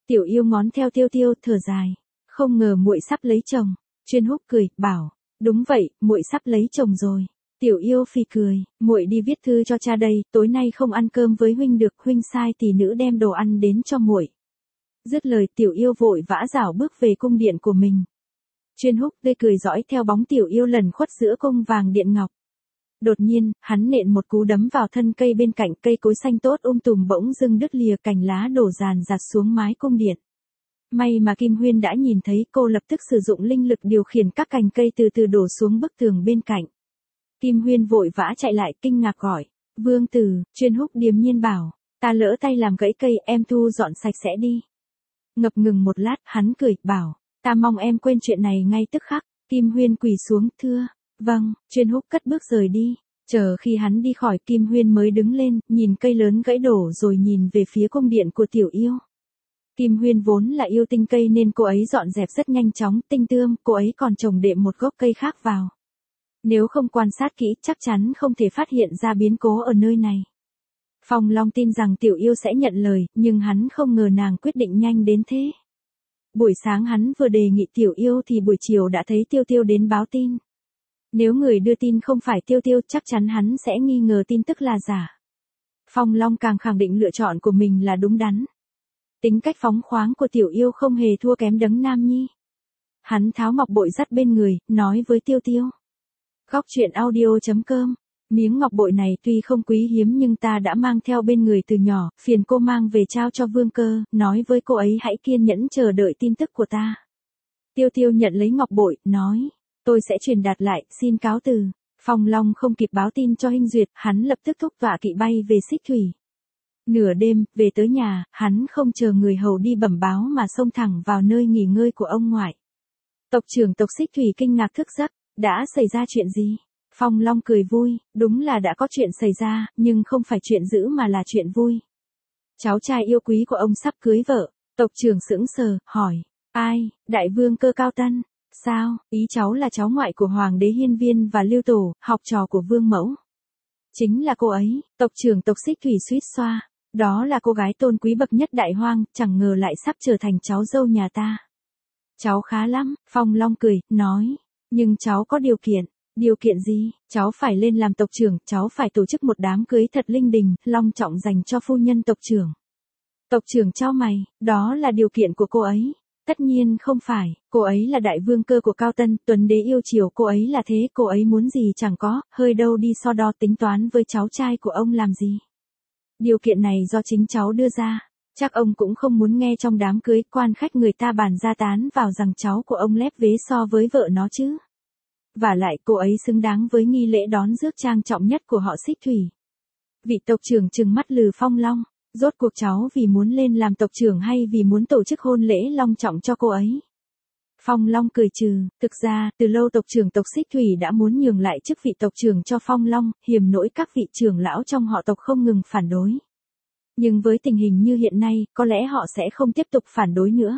Tiểu Yêu ngón theo Tiêu Tiêu, thở dài, không ngờ muội sắp lấy chồng. Chuyên Húc cười, bảo, đúng vậy, muội sắp lấy chồng rồi. Tiểu Yêu phì cười, muội đi viết thư cho cha đây, tối nay không ăn cơm với huynh được, huynh sai tỷ nữ đem đồ ăn đến cho muội. Dứt lời, Tiểu Yêu vội vã rảo bước về cung điện của mình. Chuyên Húc tươi cười dõi theo bóng Tiểu Yêu lẩn khuất giữa cung vàng điện ngọc. Đột nhiên, hắn nện một cú đấm vào thân cây bên cạnh, cây cối xanh tốt um tùm bỗng dưng đứt lìa, cành lá đổ ràn rạt xuống mái cung điện. May mà Kim Huyên đã nhìn thấy, cô lập tức sử dụng linh lực điều khiển các cành cây từ từ đổ xuống bức tường bên cạnh. Kim Huyên vội vã chạy lại, kinh ngạc gọi, Vương Tử. Chuyên Húc điềm nhiên bảo, ta lỡ tay làm gãy cây, em thu dọn sạch sẽ đi. Ngập ngừng một lát, hắn cười, bảo, ta mong em quên chuyện này ngay tức khắc. Kim Huyên quỳ xuống, thưa, vâng. Chuyên Húc cất bước rời đi. Chờ khi hắn đi khỏi, Kim Huyên mới đứng lên, nhìn cây lớn gãy đổ rồi nhìn về phía cung điện của Tiểu Yêu. Kim Huyên vốn là yêu tinh cây nên cô ấy dọn dẹp rất nhanh chóng, tinh tươm, cô ấy còn trồng đệm một gốc cây khác vào. Nếu không quan sát kỹ, chắc chắn không thể phát hiện ra biến cố ở nơi này. Phong Long tin rằng Tiểu Yêu sẽ nhận lời, nhưng hắn không ngờ nàng quyết định nhanh đến thế. Buổi sáng hắn vừa đề nghị Tiểu Yêu thì buổi chiều đã thấy Tiêu Tiêu đến báo tin. Nếu người đưa tin không phải Tiêu Tiêu, chắc chắn hắn sẽ nghi ngờ tin tức là giả. Phong Long càng khẳng định lựa chọn của mình là đúng đắn. Tính cách phóng khoáng của Tiểu Yêu không hề thua kém Đấng Nam Nhi. Hắn tháo ngọc bội dắt bên người, nói với Tiêu Tiêu. Góc truyện audio chấm com. Miếng ngọc bội này tuy không quý hiếm nhưng ta đã mang theo bên người từ nhỏ, phiền cô mang về trao cho Vương Cơ, nói với cô ấy hãy kiên nhẫn chờ đợi tin tức của ta. Tiêu Tiêu nhận lấy ngọc bội, nói, tôi sẽ truyền đạt lại, xin cáo từ. Phong Long không kịp báo tin cho Hinh Duyệt, hắn lập tức thúc tọa kỵ bay về Xích Thủy. Nửa đêm, về tới nhà, hắn không chờ người hầu đi bẩm báo mà xông thẳng vào nơi nghỉ ngơi của ông ngoại. Tộc trưởng tộc Xích Thủy kinh ngạc thức giấc, đã xảy ra chuyện gì? Phong Long cười vui, đúng là đã có chuyện xảy ra, nhưng không phải chuyện dữ mà là chuyện vui. Cháu trai yêu quý của ông sắp cưới vợ. Tộc trưởng sững sờ, hỏi, ai? Đại vương Cơ Cao Tân. Sao? Ý cháu là cháu ngoại của Hoàng đế Hiên Viên và Lưu Tổ, học trò của Vương Mẫu. Chính là cô ấy. Tộc trưởng tộc Xích Thủy suýt xoa. Đó là cô gái tôn quý bậc nhất Đại Hoang, chẳng ngờ lại sắp trở thành cháu dâu nhà ta. Cháu khá lắm. Phong Long cười, nói, nhưng cháu có điều kiện. Điều kiện gì? Cháu phải lên làm tộc trưởng, cháu phải tổ chức một đám cưới thật linh đình, long trọng dành cho phu nhân tộc trưởng. Tộc trưởng chau mày, đó là điều kiện của cô ấy. Tất nhiên không phải, cô ấy là đại vương Cơ của Cao Tân, Tuấn đế yêu chiều cô ấy là thế, cô ấy muốn gì chẳng có, hơi đâu đi so đo tính toán với cháu trai của ông làm gì. Điều kiện này do chính cháu đưa ra, chắc ông cũng không muốn nghe trong đám cưới quan khách người ta bàn ra tán vào rằng cháu của ông lép vế so với vợ nó chứ. Và lại cô ấy xứng đáng với nghi lễ đón rước trang trọng nhất của họ Xích Thủy. Vị tộc trưởng trừng mắt lừ Phong Long, rốt cuộc cháu vì muốn lên làm tộc trưởng hay vì muốn tổ chức hôn lễ long trọng cho cô ấy? Phong Long cười trừ, thực ra, từ lâu tộc trưởng tộc Xích Thủy đã muốn nhường lại chức vị tộc trưởng cho Phong Long, hiềm nỗi các vị trưởng lão trong họ tộc không ngừng phản đối. Nhưng với tình hình như hiện nay, có lẽ họ sẽ không tiếp tục phản đối nữa.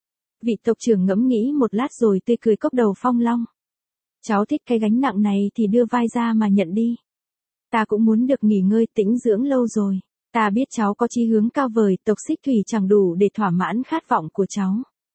Vị tộc trưởng ngẫm nghĩ một lát rồi tươi cười cốc đầu Phong Long. Cháu thích cái gánh nặng này thì đưa vai ra mà nhận đi. Ta cũng muốn được nghỉ ngơi tĩnh dưỡng lâu rồi. Ta biết cháu có chí hướng cao vời, tộc Xích Thủy chẳng đủ để thỏa mãn khát vọng của cháu.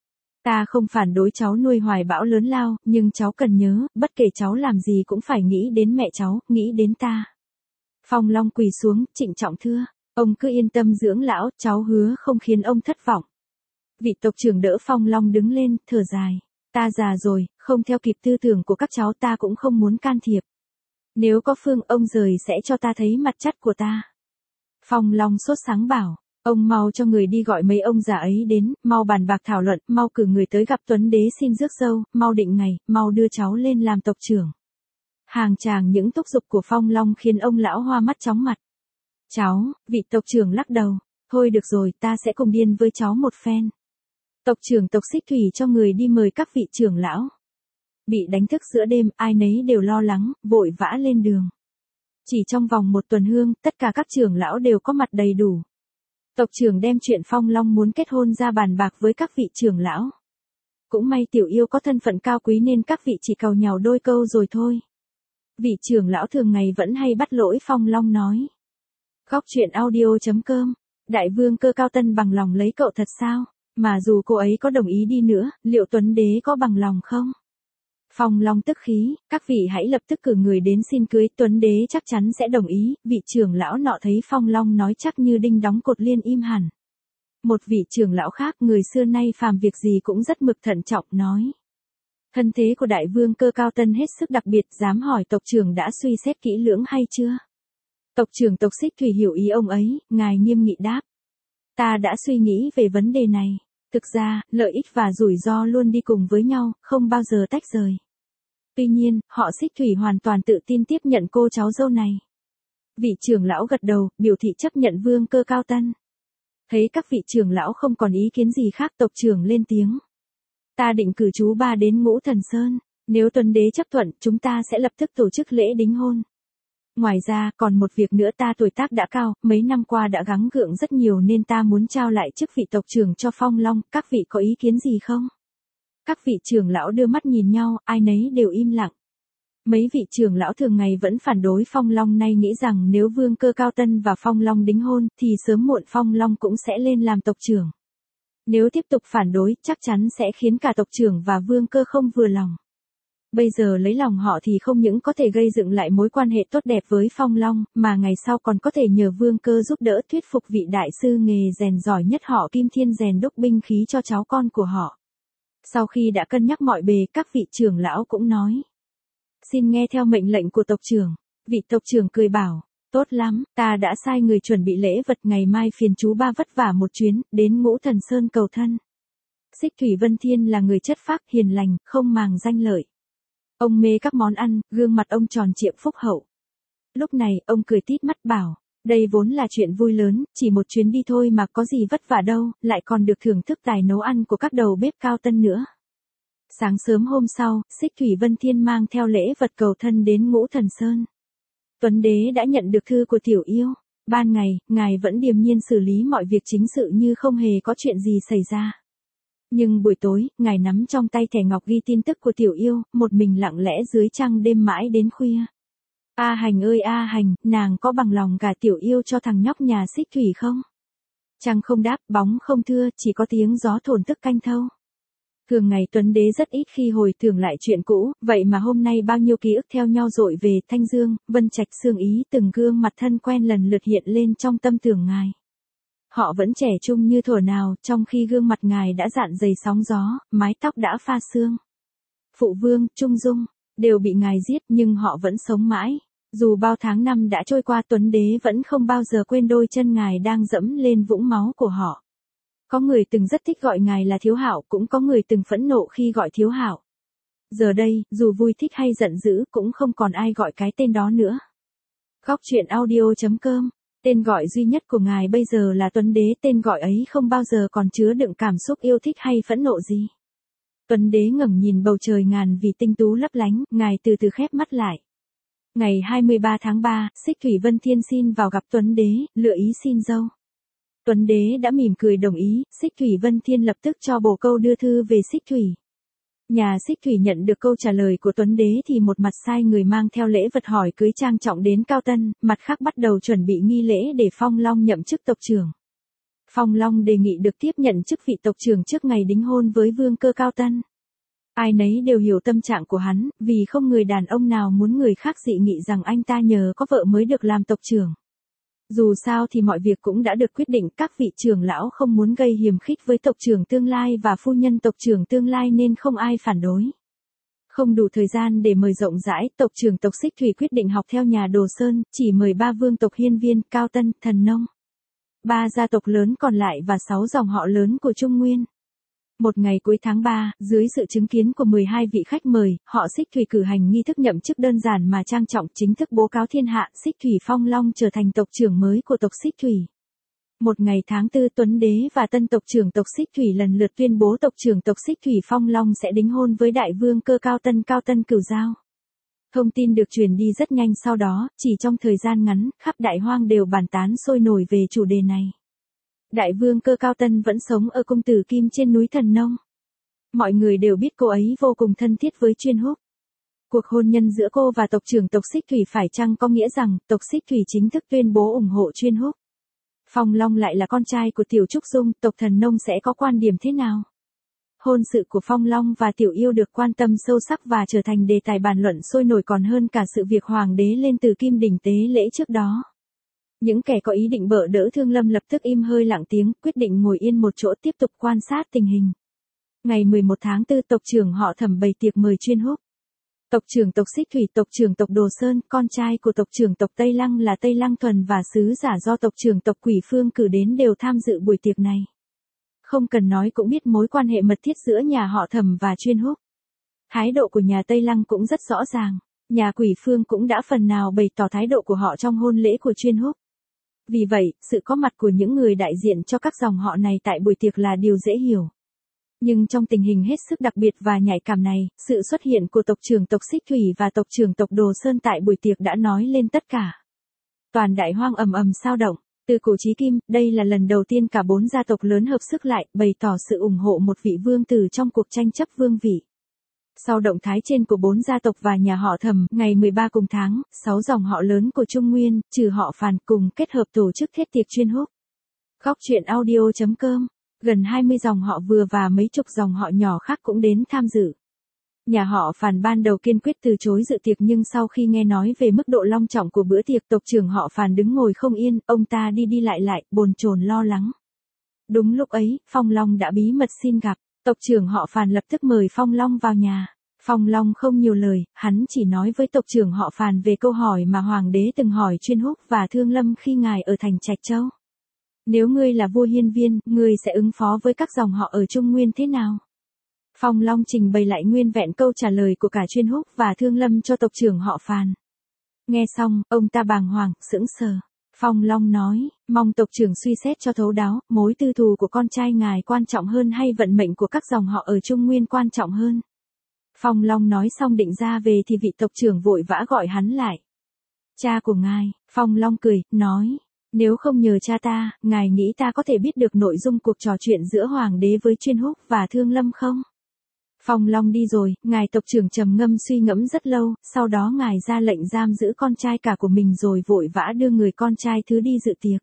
Ta không phản đối cháu nuôi hoài bão lớn lao, nhưng cháu cần nhớ, bất kể cháu làm gì cũng phải nghĩ đến mẹ cháu, nghĩ đến ta. Phong Long quỳ xuống, trịnh trọng thưa, ông cứ yên tâm dưỡng lão, cháu hứa không khiến ông thất vọng. Vị tộc trưởng đỡ Phong Long đứng lên, thở dài. Ta già rồi, không theo kịp tư tưởng của các cháu, ta cũng không muốn can thiệp. Nếu có phương ông rời sẽ cho ta thấy mặt chất của ta. Phong Long sốt sáng bảo, ông mau cho người đi gọi mấy ông già ấy đến, mau bàn bạc thảo luận, mau cử người tới gặp Tuấn đế xin rước dâu, mau định ngày, mau đưa cháu lên làm tộc trưởng. Hàng tràng những thúc giục của Phong Long khiến ông lão hoa mắt chóng mặt. Cháu, vị tộc trưởng lắc đầu, thôi được rồi, ta sẽ cùng điên với cháu một phen. Tộc trưởng tộc Xích Thủy cho người đi mời các vị trưởng lão. Bị đánh thức giữa đêm, ai nấy đều lo lắng, vội vã lên đường. Chỉ trong vòng một tuần hương, tất cả các trưởng lão đều có mặt đầy đủ. Tộc trưởng đem chuyện Phong Long muốn kết hôn ra bàn bạc với các vị trưởng lão. Cũng may Tiểu Yêu có thân phận cao quý nên các vị chỉ cầu nhào đôi câu rồi thôi. Vị trưởng lão thường ngày vẫn hay bắt lỗi Phong Long nói. Góc truyện audio chấm com. Đại vương Cơ Cao Tân bằng lòng lấy cậu thật sao? Mà dù cô ấy có đồng ý đi nữa, liệu Tuấn Đế có bằng lòng không? Phong Long tức khí, các vị hãy lập tức cử người đến xin cưới, Tuấn Đế chắc chắn sẽ đồng ý. Vị trưởng lão nọ thấy Phong Long nói chắc như đinh đóng cột liền im hẳn. Một vị trưởng lão khác, người xưa nay phàm việc gì cũng rất mực thận trọng, nói. Thân thế của đại vương Cơ Cao Tân hết sức đặc biệt, dám hỏi tộc trưởng đã suy xét kỹ lưỡng hay chưa? Tộc trưởng tộc Xích Thủy hiểu ý ông ấy, ngài nghiêm nghị đáp. Ta đã suy nghĩ về vấn đề này. Thực ra, lợi ích và rủi ro luôn đi cùng với nhau, không bao giờ tách rời. Tuy nhiên, họ Xích Thủy hoàn toàn tự tin tiếp nhận cô cháu dâu này. Vị trưởng lão gật đầu, biểu thị chấp nhận vương Cơ Cao Tân. Thấy các vị trưởng lão không còn ý kiến gì khác, tộc trưởng lên tiếng. Ta định cử chú ba đến Ngũ Thần Sơn, nếu Tuấn Đế chấp thuận, chúng ta sẽ lập tức tổ chức lễ đính hôn. Ngoài ra, còn một việc nữa, ta tuổi tác đã cao, mấy năm qua đã gắng gượng rất nhiều nên ta muốn trao lại chức vị tộc trưởng cho Phong Long, các vị có ý kiến gì không? Các vị trưởng lão đưa mắt nhìn nhau, ai nấy đều im lặng. Mấy vị trưởng lão thường ngày vẫn phản đối Phong Long nay nghĩ rằng nếu vương Cơ Cao Tân và Phong Long đính hôn thì sớm muộn Phong Long cũng sẽ lên làm tộc trưởng. Nếu tiếp tục phản đối, chắc chắn sẽ khiến cả tộc trưởng và vương cơ không vừa lòng. Bây giờ lấy lòng họ thì không những có thể gây dựng lại mối quan hệ tốt đẹp với Phong Long, mà ngày sau còn có thể nhờ vương cơ giúp đỡ thuyết phục vị đại sư nghề rèn giỏi nhất họ Kim Thiên rèn đúc binh khí cho cháu con của họ. Sau khi đã cân nhắc mọi bề, các vị trưởng lão cũng nói. Xin nghe theo mệnh lệnh của tộc trưởng. Vị tộc trưởng cười bảo, tốt lắm, ta đã sai người chuẩn bị lễ vật, ngày mai phiền chú ba vất vả một chuyến, đến Ngũ Thần Sơn cầu thân. Xích Thủy Vân Thiên là người chất phác, hiền lành, không màng danh lợi. Ông mê các món ăn, gương mặt ông tròn trịa phúc hậu. Lúc này, ông cười tít mắt bảo, đây vốn là chuyện vui lớn, chỉ một chuyến đi thôi mà có gì vất vả đâu, lại còn được thưởng thức tài nấu ăn của các đầu bếp Cao Tân nữa. Sáng sớm hôm sau, Xích Thủy Vân Thiên mang theo lễ vật cầu thân đến Ngũ Thần Sơn. Tuấn Đế đã nhận được thư của tiểu yêu. Ban ngày, ngài vẫn điềm nhiên xử lý mọi việc chính sự như không hề có chuyện gì xảy ra. Nhưng buổi tối, ngài nắm trong tay thẻ ngọc ghi tin tức của tiểu yêu, một mình lặng lẽ dưới trăng đêm mãi đến khuya. A Hành ơi A Hành, nàng có bằng lòng gả tiểu yêu cho thằng nhóc nhà Xích Thủy không? Trăng không đáp, bóng không thưa, chỉ có tiếng gió thổn thức canh thâu. Thường ngày Tuấn Đế rất ít khi hồi tưởng lại chuyện cũ, vậy mà hôm nay bao nhiêu ký ức theo nhau dội về, Thanh Dương, Vân Trạch, Sương Ý, từng gương mặt thân quen lần lượt hiện lên trong tâm tưởng ngài. Họ vẫn trẻ trung như thuở nào, trong khi gương mặt ngài đã dạn dày sóng gió, mái tóc đã pha sương. Phụ Vương, Trung Dung, đều bị ngài giết nhưng họ vẫn sống mãi. Dù bao tháng năm đã trôi qua, Tuấn Đế vẫn không bao giờ quên đôi chân ngài đang dẫm lên vũng máu của họ. Có người từng rất thích gọi ngài là Thiếu Hạo, cũng có người từng phẫn nộ khi gọi Thiếu Hạo. Giờ đây, dù vui thích hay giận dữ, cũng không còn ai gọi cái tên đó nữa. Góc truyện audio chấm com, tên gọi duy nhất của ngài bây giờ là Tuấn Đế, tên gọi ấy không bao giờ còn chứa đựng cảm xúc yêu thích hay phẫn nộ gì. Tuấn Đế ngẩng nhìn bầu trời ngàn vì tinh tú lấp lánh, ngài từ từ khép mắt lại. Ngày hai mươi ba tháng ba, Xích Thủy Vân Thiên xin vào gặp Tuấn Đế, lựa ý xin dâu. Tuấn Đế đã mỉm cười đồng ý, Xích Thủy Vân Thiên lập tức cho bổ câu đưa thư về Xích Thủy. Nhà Xích Thủy nhận được câu trả lời của Tuấn Đế thì một mặt sai người mang theo lễ vật hỏi cưới trang trọng đến Cao Tân, mặt khác bắt đầu chuẩn bị nghi lễ để Phong Long nhậm chức tộc trưởng. Phong Long đề nghị được tiếp nhận chức vị tộc trưởng trước ngày đính hôn với vương cơ Cao Tân. Ai nấy đều hiểu tâm trạng của hắn, vì không người đàn ông nào muốn người khác dị nghị rằng anh ta nhờ có vợ mới được làm tộc trưởng. Dù sao thì mọi việc cũng đã được quyết định, các vị trưởng lão không muốn gây hiềm khích với tộc trưởng tương lai và phu nhân tộc trưởng tương lai nên không ai phản đối. Không đủ thời gian để mời rộng rãi, tộc trưởng tộc Xích Thủy quyết định học theo nhà Đồ Sơn, chỉ mời ba vương tộc Hiên Viên, Cao Tân, Thần Nông. Ba gia tộc lớn còn lại và sáu dòng họ lớn của Trung Nguyên. Một ngày cuối tháng ba, dưới sự chứng kiến của mười hai vị khách mời, họ Xích Thủy cử hành nghi thức nhậm chức đơn giản mà trang trọng, chính thức bố cáo thiên hạ, Xích Thủy Phong Long trở thành tộc trưởng mới của tộc Xích Thủy. Một ngày tháng tư, Tuấn Đế và tân tộc trưởng tộc Xích Thủy lần lượt tuyên bố tộc trưởng tộc Xích Thủy Phong Long sẽ đính hôn với đại vương cơ Cao Tân Cao Tân Cửu Giao. Thông tin được truyền đi rất nhanh, sau đó, chỉ trong thời gian ngắn, khắp đại hoang đều bàn tán sôi nổi về chủ đề này. Đại vương cơ Cao Tân vẫn sống ở cung Tử Kim trên núi Thần Nông. Mọi người đều biết cô ấy vô cùng thân thiết với Chuyên Húc. Cuộc hôn nhân giữa cô và tộc trưởng tộc Xích Thủy phải chăng có nghĩa rằng tộc Xích Thủy chính thức tuyên bố ủng hộ Chuyên Húc? Phong Long lại là con trai của Tiểu Trúc Dung, tộc Thần Nông sẽ có quan điểm thế nào? Hôn sự của Phong Long và Tiểu Yêu được quan tâm sâu sắc và trở thành đề tài bàn luận sôi nổi còn hơn cả sự việc hoàng đế lên từ Kim Đình tế lễ trước đó. Những kẻ có ý định bợ đỡ Thương Lâm lập tức im hơi lặng tiếng, quyết định ngồi yên một chỗ tiếp tục quan sát tình hình. Ngày mười một tháng tư, tộc trưởng họ Thẩm bày tiệc mời chuyên húc. Tộc trưởng tộc Xích Thủy, tộc trưởng tộc Đồ Sơn, con trai của tộc trưởng tộc Tây Lăng là Tây Lăng Thuần và sứ giả do tộc trưởng tộc Quỷ Phương cử đến đều tham dự buổi tiệc này. Không cần nói cũng biết mối quan hệ mật thiết giữa nhà họ Thẩm và chuyên húc. Thái độ của nhà Tây Lăng cũng rất rõ ràng, nhà Quỷ Phương cũng đã phần nào bày tỏ thái độ của họ trong hôn lễ của chuyên húc. Vì vậy, sự có mặt của những người đại diện cho các dòng họ này tại buổi tiệc là điều dễ hiểu. Nhưng trong tình hình hết sức đặc biệt và nhạy cảm này, sự xuất hiện của tộc trưởng tộc Xích Thủy và tộc trưởng tộc Đồ Sơn tại buổi tiệc đã nói lên tất cả. Toàn đại hoang ầm ầm sao động, từ cổ chí kim, đây là lần đầu tiên cả bốn gia tộc lớn hợp sức lại, bày tỏ sự ủng hộ một vị vương tử trong cuộc tranh chấp vương vị. Sau động thái trên của bốn gia tộc và nhà họ Thẩm, ngày mười ba cùng tháng, sáu dòng họ lớn của Trung Nguyên, trừ họ Phàn cùng kết hợp tổ chức thiết tiệc chuyên húc. Góc truyện audio chấm com, gần hai mươi dòng họ vừa và mấy chục dòng họ nhỏ khác cũng đến tham dự. Nhà họ Phàn ban đầu kiên quyết từ chối dự tiệc nhưng sau khi nghe nói về mức độ long trọng của bữa tiệc, tộc trưởng họ Phàn đứng ngồi không yên, ông ta đi đi lại lại, bồn chồn lo lắng. Đúng lúc ấy, Phong Long đã bí mật xin gặp, tộc trưởng họ Phàn lập tức mời Phong Long vào nhà. Phong Long không nhiều lời, hắn chỉ nói với tộc trưởng họ Phàn về câu hỏi mà hoàng đế từng hỏi chuyên húc và Thương Lâm khi ngài ở thành Trạch Châu. Nếu ngươi là vua hiên viên, ngươi sẽ ứng phó với các dòng họ ở Trung Nguyên thế nào? Phong Long trình bày lại nguyên vẹn câu trả lời của cả chuyên húc và Thương Lâm cho tộc trưởng họ Phàn. Nghe xong, ông ta bàng hoàng, sững sờ. Phong Long nói, mong tộc trưởng suy xét cho thấu đáo, mối tư thù của con trai ngài quan trọng hơn hay vận mệnh của các dòng họ ở Trung Nguyên quan trọng hơn? Phong Long nói xong định ra về thì vị tộc trưởng vội vã gọi hắn lại. Cha của ngài, Phong Long cười, nói, nếu không nhờ cha ta, ngài nghĩ ta có thể biết được nội dung cuộc trò chuyện giữa hoàng đế với chuyên húc và Thương Lâm không? Phong Long đi rồi, ngài tộc trưởng trầm ngâm suy ngẫm rất lâu, sau đó ngài ra lệnh giam giữ con trai cả của mình rồi vội vã đưa người con trai thứ đi dự tiệc.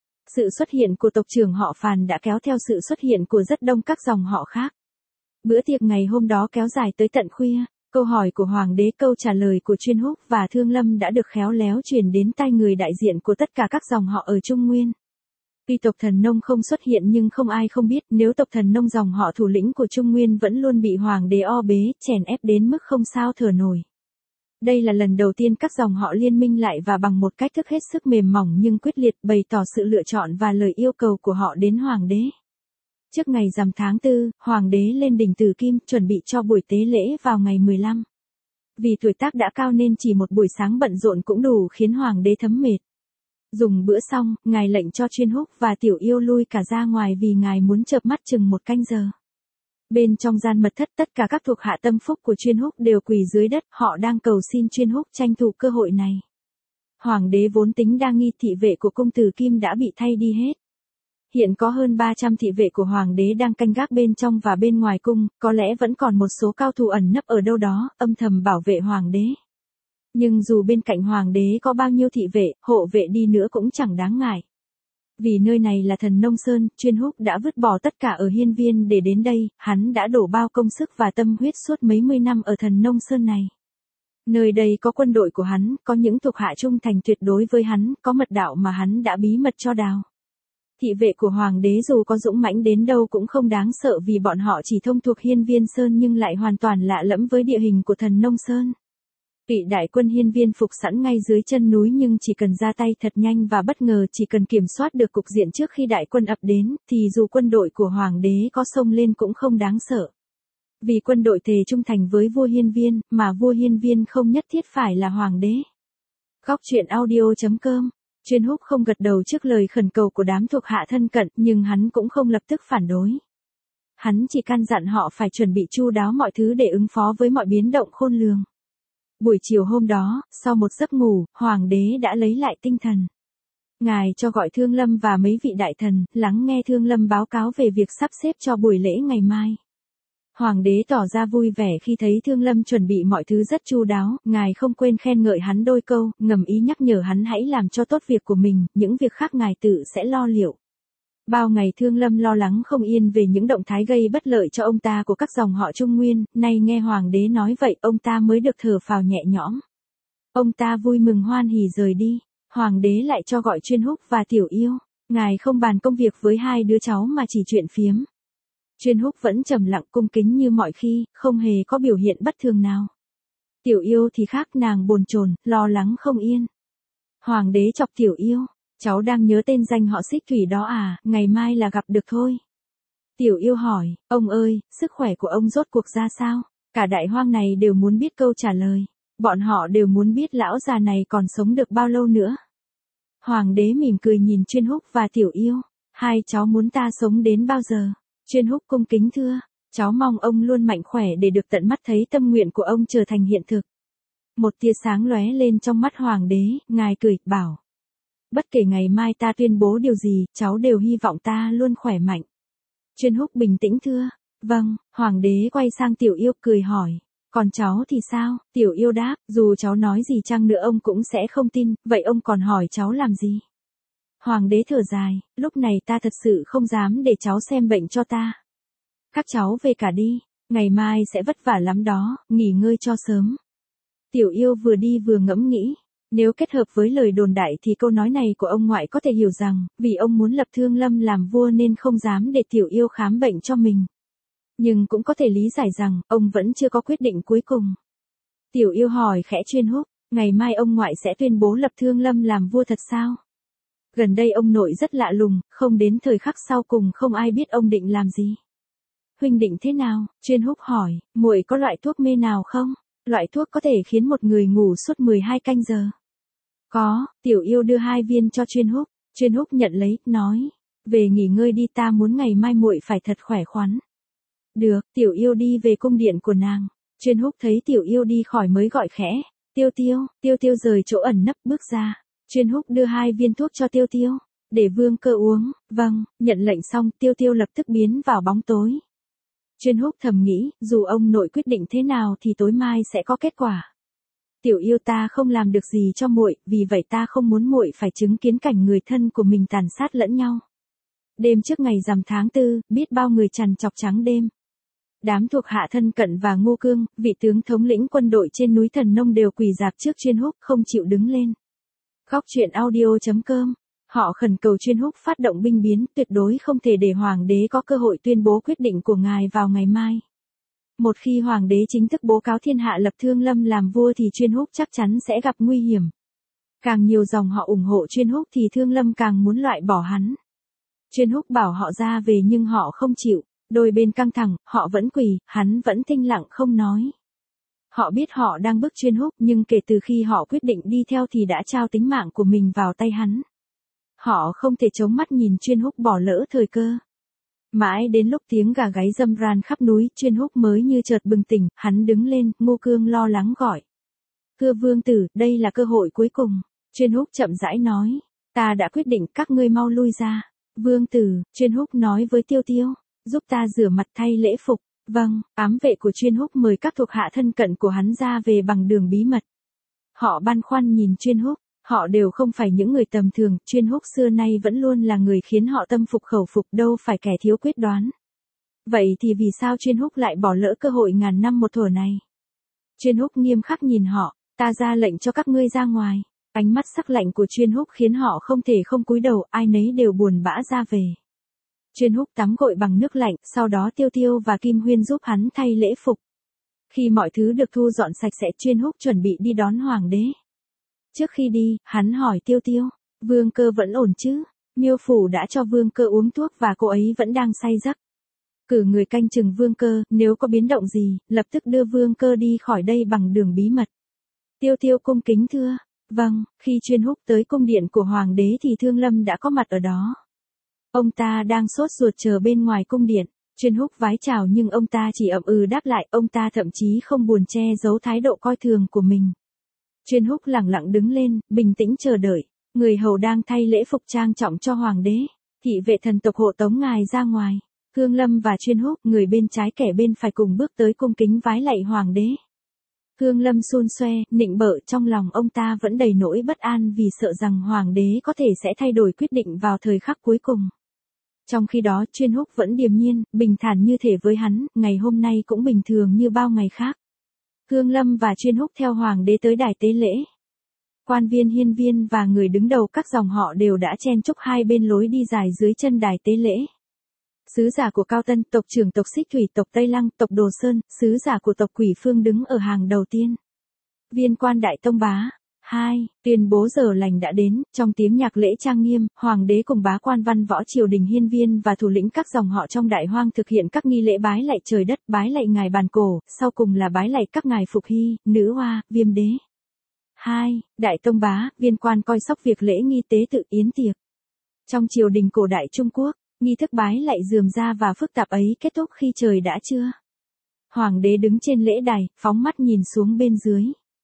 Sự xuất hiện của tộc trưởng họ Phàn đã kéo theo sự xuất hiện của rất đông các dòng họ khác. Bữa tiệc ngày hôm đó kéo dài tới tận khuya, câu hỏi của hoàng đế, câu trả lời của chuyên húc và Thương Lâm đã được khéo léo truyền đến tai người đại diện của tất cả các dòng họ ở Trung Nguyên. Tuy tộc Thần Nông không xuất hiện nhưng không ai không biết nếu tộc Thần Nông dòng họ thủ lĩnh của Trung Nguyên vẫn luôn bị hoàng đế o bế, chèn ép đến mức không sao thở nổi. Đây là lần đầu tiên các dòng họ liên minh lại và bằng một cách thức hết sức mềm mỏng nhưng quyết liệt bày tỏ sự lựa chọn và lời yêu cầu của họ đến hoàng đế. Trước ngày rằm tháng tư, hoàng đế lên đỉnh Tử Kim chuẩn bị cho buổi tế lễ vào ngày mười lăm. Vì tuổi tác đã cao nên chỉ một buổi sáng bận rộn cũng đủ khiến hoàng đế thấm mệt. Dùng bữa xong, ngài lệnh cho chuyên húc và Tiểu Yêu lui cả ra ngoài vì ngài muốn chợp mắt chừng một canh giờ. Bên trong gian mật thất tất cả các thuộc hạ tâm phúc của chuyên húc đều quỳ dưới đất, họ đang cầu xin chuyên húc tranh thủ cơ hội này. Hoàng đế vốn tính đa nghi, thị vệ của cung Tử Kim đã bị thay đi hết. Hiện có hơn ba trăm thị vệ của hoàng đế đang canh gác bên trong và bên ngoài cung, có lẽ vẫn còn một số cao thủ ẩn nấp ở đâu đó, âm thầm bảo vệ hoàng đế. Nhưng dù bên cạnh hoàng đế có bao nhiêu thị vệ, hộ vệ đi nữa cũng chẳng đáng ngại. Vì nơi này là Thần Nông Sơn, chuyên húc đã vứt bỏ tất cả ở hiên viên để đến đây, hắn đã đổ bao công sức và tâm huyết suốt mấy mươi năm ở Thần Nông Sơn này. Nơi đây có quân đội của hắn, có những thuộc hạ trung thành tuyệt đối với hắn, có mật đạo mà hắn đã bí mật cho đào. Thị vệ của hoàng đế dù có dũng mãnh đến đâu cũng không đáng sợ vì bọn họ chỉ thông thuộc hiên viên sơn nhưng lại hoàn toàn lạ lẫm với địa hình của Thần Nông Sơn. Kỵ đại quân hiên viên phục sẵn ngay dưới chân núi nhưng chỉ cần ra tay thật nhanh và bất ngờ, chỉ cần kiểm soát được cục diện trước khi đại quân ập đến, thì dù quân đội của hoàng đế có xông lên cũng không đáng sợ. Vì quân đội thề trung thành với vua hiên viên, mà vua hiên viên không nhất thiết phải là hoàng đế. Góc truyện audio chấm com. Chuyên húc không gật đầu trước lời khẩn cầu của đám thuộc hạ thân cận, nhưng hắn cũng không lập tức phản đối. Hắn chỉ căn dặn họ phải chuẩn bị chu đáo mọi thứ để ứng phó với mọi biến động khôn lường. Buổi chiều hôm đó, sau một giấc ngủ, hoàng đế đã lấy lại tinh thần. Ngài cho gọi Thương Lâm và mấy vị đại thần, lắng nghe Thương Lâm báo cáo về việc sắp xếp cho buổi lễ ngày mai. Hoàng đế tỏ ra vui vẻ khi thấy Thương Lâm chuẩn bị mọi thứ rất chu đáo, ngài không quên khen ngợi hắn đôi câu, ngầm ý nhắc nhở hắn hãy làm cho tốt việc của mình, những việc khác ngài tự sẽ lo liệu. Bao ngày Thương Lâm lo lắng không yên về những động thái gây bất lợi cho ông ta của các dòng họ Trung Nguyên, nay nghe Hoàng đế nói vậy ông ta mới được thở phào nhẹ nhõm. Ông ta vui mừng hoan hỉ rời đi, Hoàng đế lại cho gọi Chuyên Húc và Tiểu Yêu, ngài không bàn công việc với hai đứa cháu mà chỉ chuyện phiếm. Chuyên Húc vẫn trầm lặng cung kính như mọi khi, không hề có biểu hiện bất thường nào. Tiểu Yêu thì khác, nàng bồn chồn, lo lắng không yên. Hoàng đế chọc Tiểu Yêu, cháu đang nhớ tên danh họ Xích Thủy đó à, ngày mai là gặp được thôi. Tiểu Yêu hỏi, ông ơi, sức khỏe của ông rốt cuộc ra sao? Cả đại hoang này đều muốn biết câu trả lời. Bọn họ đều muốn biết lão già này còn sống được bao lâu nữa. Hoàng đế mỉm cười nhìn Chuyên Húc và Tiểu Yêu, hai cháu muốn ta sống đến bao giờ? Chuyên Húc cung kính thưa, cháu mong ông luôn mạnh khỏe để được tận mắt thấy tâm nguyện của ông trở thành hiện thực. Một tia sáng lóe lên trong mắt Hoàng đế, ngài cười, bảo. Bất kể ngày mai ta tuyên bố điều gì, cháu đều hy vọng ta luôn khỏe mạnh. Chuyên Húc bình tĩnh thưa, vâng. Hoàng đế quay sang Tiểu Yêu cười hỏi, còn cháu thì sao? Tiểu Yêu đáp, dù cháu nói gì chăng nữa ông cũng sẽ không tin, vậy ông còn hỏi cháu làm gì? Hoàng đế thở dài, lúc này ta thật sự không dám để cháu xem bệnh cho ta. Các cháu về cả đi, ngày mai sẽ vất vả lắm đó, nghỉ ngơi cho sớm. Tiểu Yêu vừa đi vừa ngẫm nghĩ, nếu kết hợp với lời đồn đại thì câu nói này của ông ngoại có thể hiểu rằng, vì ông muốn lập Thương Lâm làm vua nên không dám để Tiểu Yêu khám bệnh cho mình. Nhưng cũng có thể lý giải rằng, ông vẫn chưa có quyết định cuối cùng. Tiểu Yêu hỏi khẽ Chuyên Húc, ngày mai ông ngoại sẽ tuyên bố lập Thương Lâm làm vua thật sao? Gần đây ông nội rất lạ lùng, không đến thời khắc sau cùng không ai biết ông định làm gì. Huynh định thế nào? Chuyên Húc hỏi, muội có loại thuốc mê nào không? Loại thuốc có thể khiến một người ngủ suốt mười hai canh giờ. Có, Tiểu Yêu đưa hai viên cho Chuyên Húc. Chuyên Húc nhận lấy, nói, về nghỉ ngơi đi, ta muốn ngày mai muội phải thật khỏe khoắn. Được, Tiểu Yêu đi về cung điện của nàng. Chuyên Húc thấy Tiểu Yêu đi khỏi mới gọi khẽ, Tiêu Tiêu. Tiêu Tiêu rời chỗ ẩn nấp bước ra. Chuyên Húc đưa hai viên thuốc cho Tiêu Tiêu, để Vương Cơ uống. Vâng. Nhận lệnh xong, Tiêu Tiêu lập tức biến vào bóng tối. Chuyên Húc thầm nghĩ, dù ông nội quyết định thế nào thì tối mai sẽ có kết quả. Tiểu Yêu, ta không làm được gì cho muội, vì vậy ta không muốn muội phải chứng kiến cảnh người thân của mình tàn sát lẫn nhau. Đêm trước ngày rằm tháng tư, biết bao người trằn trọc trắng đêm. Đám thuộc hạ thân cận và Ngô Cương, vị tướng thống lĩnh quân đội trên núi Thần Nông đều quỳ rạp trước Chuyên Húc, không chịu đứng lên. Góc truyện audio chấm com. Họ khẩn cầu Chuyên Húc phát động binh biến, tuyệt đối không thể để Hoàng đế có cơ hội tuyên bố quyết định của ngài vào ngày mai. Một khi Hoàng đế chính thức bố cáo thiên hạ lập Thương Lâm làm vua thì Chuyên Húc chắc chắn sẽ gặp nguy hiểm. Càng nhiều dòng họ ủng hộ Chuyên Húc thì Thương Lâm càng muốn loại bỏ hắn. Chuyên Húc bảo họ ra về nhưng họ không chịu, đôi bên căng thẳng, họ vẫn quỳ, hắn vẫn thinh lặng không nói. Họ biết họ đang bức Chuyên Húc nhưng kể từ khi họ quyết định đi theo thì đã trao tính mạng của mình vào tay hắn. Họ không thể chống mắt nhìn Chuyên Húc bỏ lỡ thời cơ. Mãi đến lúc tiếng gà gáy râm ran khắp núi, Chuyên Húc mới như chợt bừng tỉnh, hắn đứng lên, Ngô Cương lo lắng gọi. Thưa vương tử, đây là cơ hội cuối cùng. Chuyên Húc chậm rãi nói, ta đã quyết định, các ngươi mau lui ra. Vương tử, Chuyên Húc nói với Tiêu Tiêu, giúp ta rửa mặt thay lễ phục. Vâng, ám vệ của Chuyên Húc mời các thuộc hạ thân cận của hắn ra về bằng đường bí mật. Họ băn khoăn nhìn Chuyên Húc, họ đều không phải những người tầm thường, Chuyên Húc xưa nay vẫn luôn là người khiến họ tâm phục khẩu phục, đâu phải kẻ thiếu quyết đoán. Vậy thì vì sao Chuyên Húc lại bỏ lỡ cơ hội ngàn năm một thuở này? Chuyên Húc nghiêm khắc nhìn họ, ta ra lệnh cho các ngươi ra ngoài. Ánh mắt sắc lạnh của Chuyên Húc khiến họ không thể không cúi đầu, ai nấy đều buồn bã ra về. Chuyên Húc tắm gội bằng nước lạnh, sau đó Tiêu Tiêu và Kim Huyên giúp hắn thay lễ phục. Khi mọi thứ được thu dọn sạch sẽ, Chuyên Húc chuẩn bị đi đón Hoàng đế. Trước khi đi, hắn hỏi Tiêu Tiêu, Vương Cơ vẫn ổn chứ? Miêu Phủ đã cho Vương Cơ uống thuốc và cô ấy vẫn đang say giấc. Cử người canh chừng Vương Cơ, nếu có biến động gì, lập tức đưa Vương Cơ đi khỏi đây bằng đường bí mật. Tiêu Tiêu cung kính thưa, vâng. Khi Chuyên Húc tới cung điện của Hoàng đế thì Thương Lâm đã có mặt ở đó. Ông ta đang sốt ruột chờ bên ngoài cung điện. Chuyên Húc vái chào nhưng ông ta chỉ ậm ừ đáp lại, ông ta thậm chí không buồn che giấu thái độ coi thường của mình. Chuyên Húc lặng lặng đứng lên, bình tĩnh chờ đợi. Người hầu đang thay lễ phục trang trọng cho Hoàng đế. Thị vệ thần tộc hộ tống ngài ra ngoài. Cương Lâm và Chuyên Húc, người bên trái kẻ bên phải cùng bước tới cung kính vái lạy hoàng đế. Cương Lâm xun xoe, nịnh bợ, trong lòng ông ta vẫn đầy nỗi bất an vì sợ rằng hoàng đế có thể sẽ thay đổi quyết định vào thời khắc cuối cùng. Trong khi đó Chuyên Húc vẫn điềm nhiên, bình thản như thể với hắn, ngày hôm nay cũng bình thường như bao ngày khác. Cương Lâm và Chuyên Húc theo hoàng đế tới đài tế lễ. Quan viên hiên viên và người đứng đầu các dòng họ đều đã chen chúc hai bên lối đi dài dưới chân đài tế lễ. Sứ giả của Cao Tân, tộc trưởng tộc Xích Thủy, tộc Tây Lăng, tộc Đồ Sơn, sứ giả của tộc Quỷ Phương đứng ở hàng đầu tiên. Viên quan đại tông bá. hai. Tuyên bố giờ lành đã đến, trong tiếng nhạc lễ trang nghiêm, hoàng đế cùng bá quan văn võ triều đình hiên viên và thủ lĩnh các dòng họ trong đại hoang thực hiện các nghi lễ bái lạy trời đất, bái lạy ngài bàn cổ, sau cùng là bái lạy các ngài Phục Hy, Nữ Hoa, Viêm Đế. hai. Đại tông bá, viên quan coi sóc việc lễ nghi tế tự yến tiệc. Trong triều đình cổ đại Trung Quốc, nghi thức bái lạy rườm rà và phức tạp ấy kết thúc khi trời đã trưa. Hoàng đế đứng trên lễ đài, phóng mắt nhìn xuống bên dưới.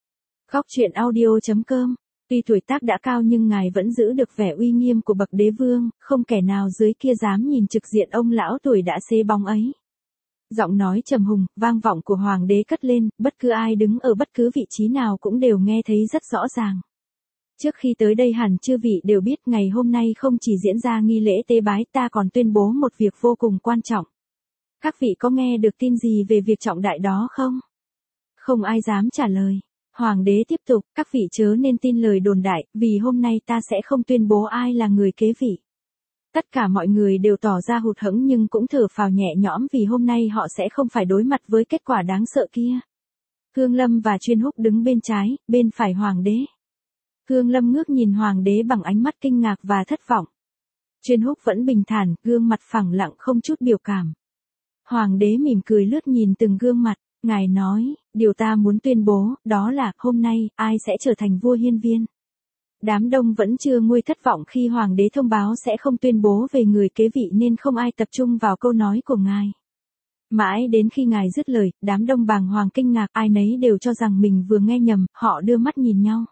Góc truyện audio.com. Tuy tuổi tác đã cao nhưng ngài vẫn giữ được vẻ uy nghiêm của bậc đế vương, không kẻ nào dưới kia dám nhìn trực diện ông lão tuổi đã xế bóng ấy. Giọng nói trầm hùng, vang vọng của hoàng đế cất lên, bất cứ ai đứng ở bất cứ vị trí nào cũng đều nghe thấy rất rõ ràng. Trước khi tới đây hẳn chư vị đều biết ngày hôm nay không chỉ diễn ra nghi lễ tế bái, ta còn tuyên bố một việc vô cùng quan trọng. Các vị có nghe được tin gì về việc trọng đại đó không? Không ai dám trả lời. Hoàng đế tiếp tục, các vị chớ nên tin lời đồn đại, vì hôm nay ta sẽ không tuyên bố ai là người kế vị. Tất cả mọi người đều tỏ ra hụt hẫng nhưng cũng thở phào nhẹ nhõm vì hôm nay họ sẽ không phải đối mặt với kết quả đáng sợ kia. Cương Lâm và Chuyên Húc đứng bên trái, bên phải hoàng đế. Cương Lâm ngước nhìn hoàng đế bằng ánh mắt kinh ngạc và thất vọng. Chuyên Húc vẫn bình thản, gương mặt phẳng lặng không chút biểu cảm. Hoàng đế mỉm cười lướt nhìn từng gương mặt, ngài nói, điều ta muốn tuyên bố, đó là, hôm nay, ai sẽ trở thành vua hiên viên. Đám đông vẫn chưa nguôi thất vọng khi hoàng đế thông báo sẽ không tuyên bố về người kế vị nên không ai tập trung vào câu nói của ngài. Mãi đến khi ngài dứt lời, đám đông bàng hoàng kinh ngạc, ai nấy đều cho rằng mình vừa nghe nhầm, họ đưa mắt nhìn nhau.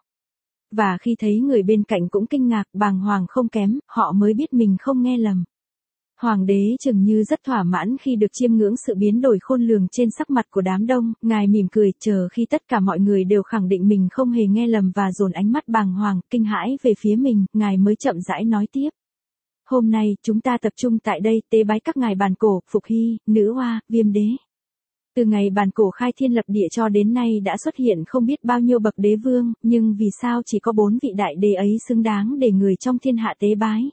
Và khi thấy người bên cạnh cũng kinh ngạc, bàng hoàng không kém, họ mới biết mình không nghe lầm. Hoàng đế chừng như rất thỏa mãn khi được chiêm ngưỡng sự biến đổi khôn lường trên sắc mặt của đám đông, ngài mỉm cười, chờ khi tất cả mọi người đều khẳng định mình không hề nghe lầm và dồn ánh mắt bàng hoàng, kinh hãi về phía mình, ngài mới chậm rãi nói tiếp. Hôm nay, chúng ta tập trung tại đây, tế bái các ngài bàn cổ, Phục Hy, Nữ Hoa, Viêm Đế. Từ ngày bàn cổ khai thiên lập địa cho đến nay đã xuất hiện không biết bao nhiêu bậc đế vương, nhưng vì sao chỉ có bốn vị đại đế ấy xứng đáng để người trong thiên hạ tế bái?